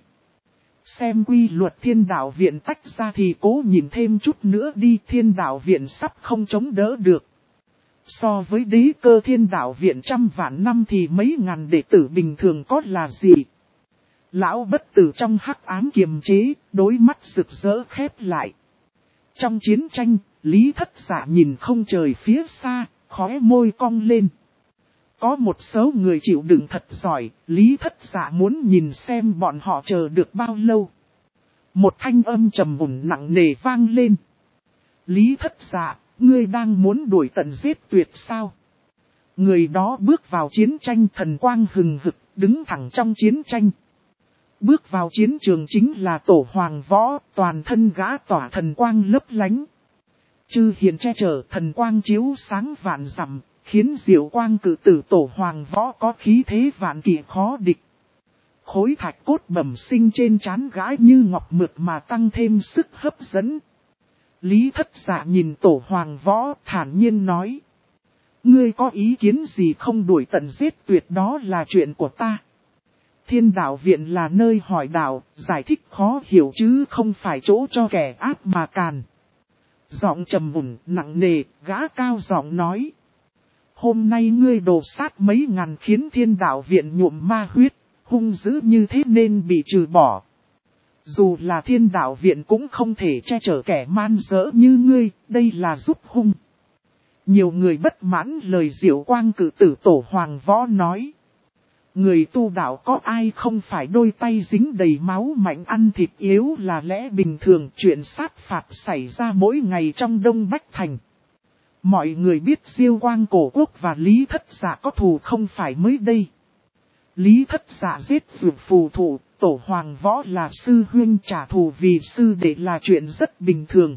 Xem quy luật thiên đạo viện tách ra thì cố nhìn thêm chút nữa đi, thiên đạo viện sắp không chống đỡ được. So với đế cơ thiên đạo viện trăm vạn năm thì mấy ngàn đệ tử bình thường có là gì. Lão bất tử trong hắc ám kiềm chế, đôi mắt rực rỡ khép lại. Trong chiến tranh, Lý Thất Dạ nhìn không trời phía xa, khóe môi cong lên. Có một số người chịu đựng thật giỏi, Lý Thất Dạ muốn nhìn xem bọn họ chờ được bao lâu. Một thanh âm trầm mùn nặng nề vang lên. Lý Thất Dạ, ngươi đang muốn đuổi tận giết tuyệt sao? Người đó bước vào chiến tranh, thần quang hừng hực, đứng thẳng trong chiến tranh. Bước vào chiến trường chính là Tổ Hoàng Võ, toàn thân gã tỏa thần quang lấp lánh. Chư hiền che chở, thần quang chiếu sáng vạn dặm, khiến diệu quang cử tử Tổ Hoàng Võ có khí thế vạn kỳ khó địch. Khối thạch cốt bẩm sinh trên trán gã như ngọc mượt mà tăng thêm sức hấp dẫn. Lý Thất Dạ nhìn Tổ Hoàng Võ thản nhiên nói. Ngươi có ý kiến gì không, đuổi tận giết tuyệt đó là chuyện của ta. Thiên đạo viện là nơi hỏi đạo, giải thích khó hiểu chứ không phải chỗ cho kẻ ác mà càn. Giọng trầm mùn, nặng nề, gã cao giọng nói. Hôm nay ngươi đổ sát mấy ngàn khiến thiên đạo viện nhuộm ma huyết, hung dữ như thế nên bị trừ bỏ. Dù là thiên đạo viện cũng không thể che chở kẻ man dỡ như ngươi, đây là giúp hung. Nhiều người bất mãn lời diệu quang cử tử Tổ Hoàng Võ nói. Người tu đạo có ai không phải đôi tay dính đầy máu mạnh ăn thịt yếu là lẽ bình thường, chuyện sát phạt xảy ra mỗi ngày trong Đông Bách Thành. Mọi người biết Diêu Quang Cổ Quốc và Lý Thất Dạ có thù không phải mới đây. Lý Thất Dạ giết dược phù thụ, Tổ Hoàng Võ là sư huynh trả thù vì sư đệ là chuyện rất bình thường.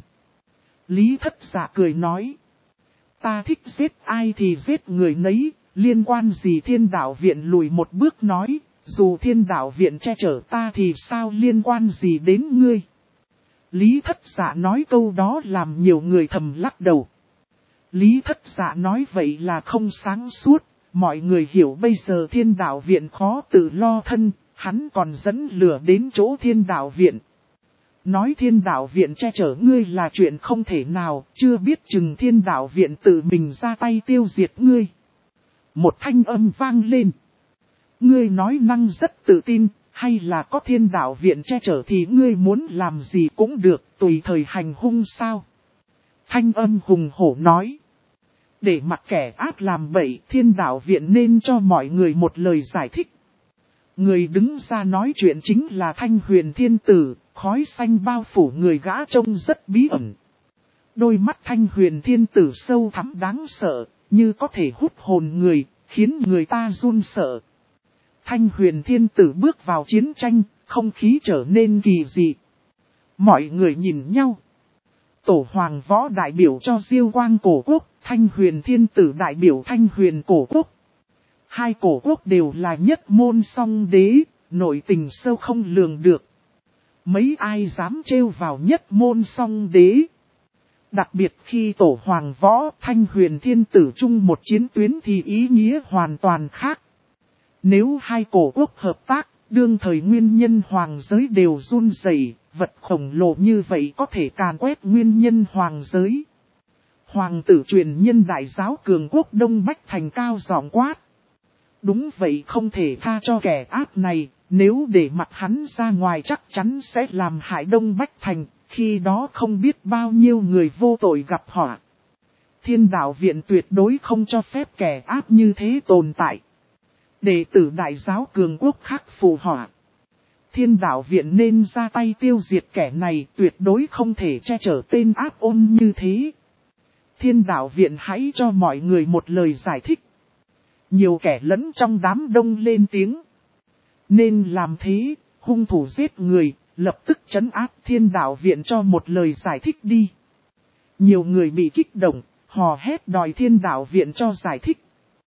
Lý Thất Dạ cười nói. Ta thích giết ai thì giết người nấy. Liên quan gì thiên đạo viện, lùi một bước nói, dù thiên đạo viện che chở ta thì sao liên quan gì đến ngươi. Lý Thất Dạ nói câu đó làm nhiều người thầm lắc đầu. Lý Thất Dạ nói vậy là không sáng suốt, mọi người hiểu bây giờ thiên đạo viện khó tự lo thân, hắn còn dẫn lửa đến chỗ thiên đạo viện. Nói thiên đạo viện che chở ngươi là chuyện không thể nào, chưa biết chừng thiên đạo viện tự mình ra tay tiêu diệt ngươi. Một thanh âm vang lên. Ngươi nói năng rất tự tin, hay là có thiên đạo viện che chở thì ngươi muốn làm gì cũng được, tùy thời hành hung sao? Thanh âm hùng hổ nói. Để mặc kẻ ác làm bậy, thiên đạo viện nên cho mọi người một lời giải thích. Người đứng ra nói chuyện chính là Thanh Huyền Thiên Tử, khói xanh bao phủ người, gã trông rất bí ẩn. Đôi mắt Thanh Huyền Thiên Tử sâu thẳm đáng sợ, như có thể hút hồn người, khiến người ta run sợ. Thanh Huyền Thiên Tử bước vào chiến tranh, không khí trở nên kỳ dị. Mọi người nhìn nhau. Tổ Hoàng Võ đại biểu cho Diêu Quang cổ quốc, Thanh Huyền Thiên Tử đại biểu Thanh Huyền cổ quốc. Hai cổ quốc đều là nhất môn song đế, nội tình sâu không lường được. Mấy ai dám trêu vào nhất môn song đế. Đặc biệt khi Tổ Hoàng Võ Thanh Huyền Thiên Tử chung một chiến tuyến thì ý nghĩa hoàn toàn khác. Nếu hai cổ quốc hợp tác, đương thời nguyên nhân hoàng giới đều run rẩy, vật khổng lồ như vậy có thể càn quét nguyên nhân hoàng giới. Hoàng tử truyền nhân đại giáo cường quốc Đông Bách Thành cao giọng quát. Đúng vậy, không thể tha cho kẻ ác này, nếu để mặc hắn ra ngoài chắc chắn sẽ làm hại Đông Bách Thành, khi đó không biết bao nhiêu người vô tội gặp họa. Thiên đạo viện tuyệt đối không cho phép kẻ ác như thế tồn tại. Đệ tử đại giáo cường quốc khắc phù họa. Thiên đạo viện nên ra tay tiêu diệt kẻ này, tuyệt đối không thể che chở tên ác ôn như thế. Thiên đạo viện hãy cho mọi người một lời giải thích. Nhiều kẻ lẫn trong đám đông lên tiếng. Nên làm thế, hung thủ giết người, lập tức trấn áp thiên đạo viện cho một lời giải thích đi. Nhiều người bị kích động, hò hét đòi thiên đạo viện cho giải thích.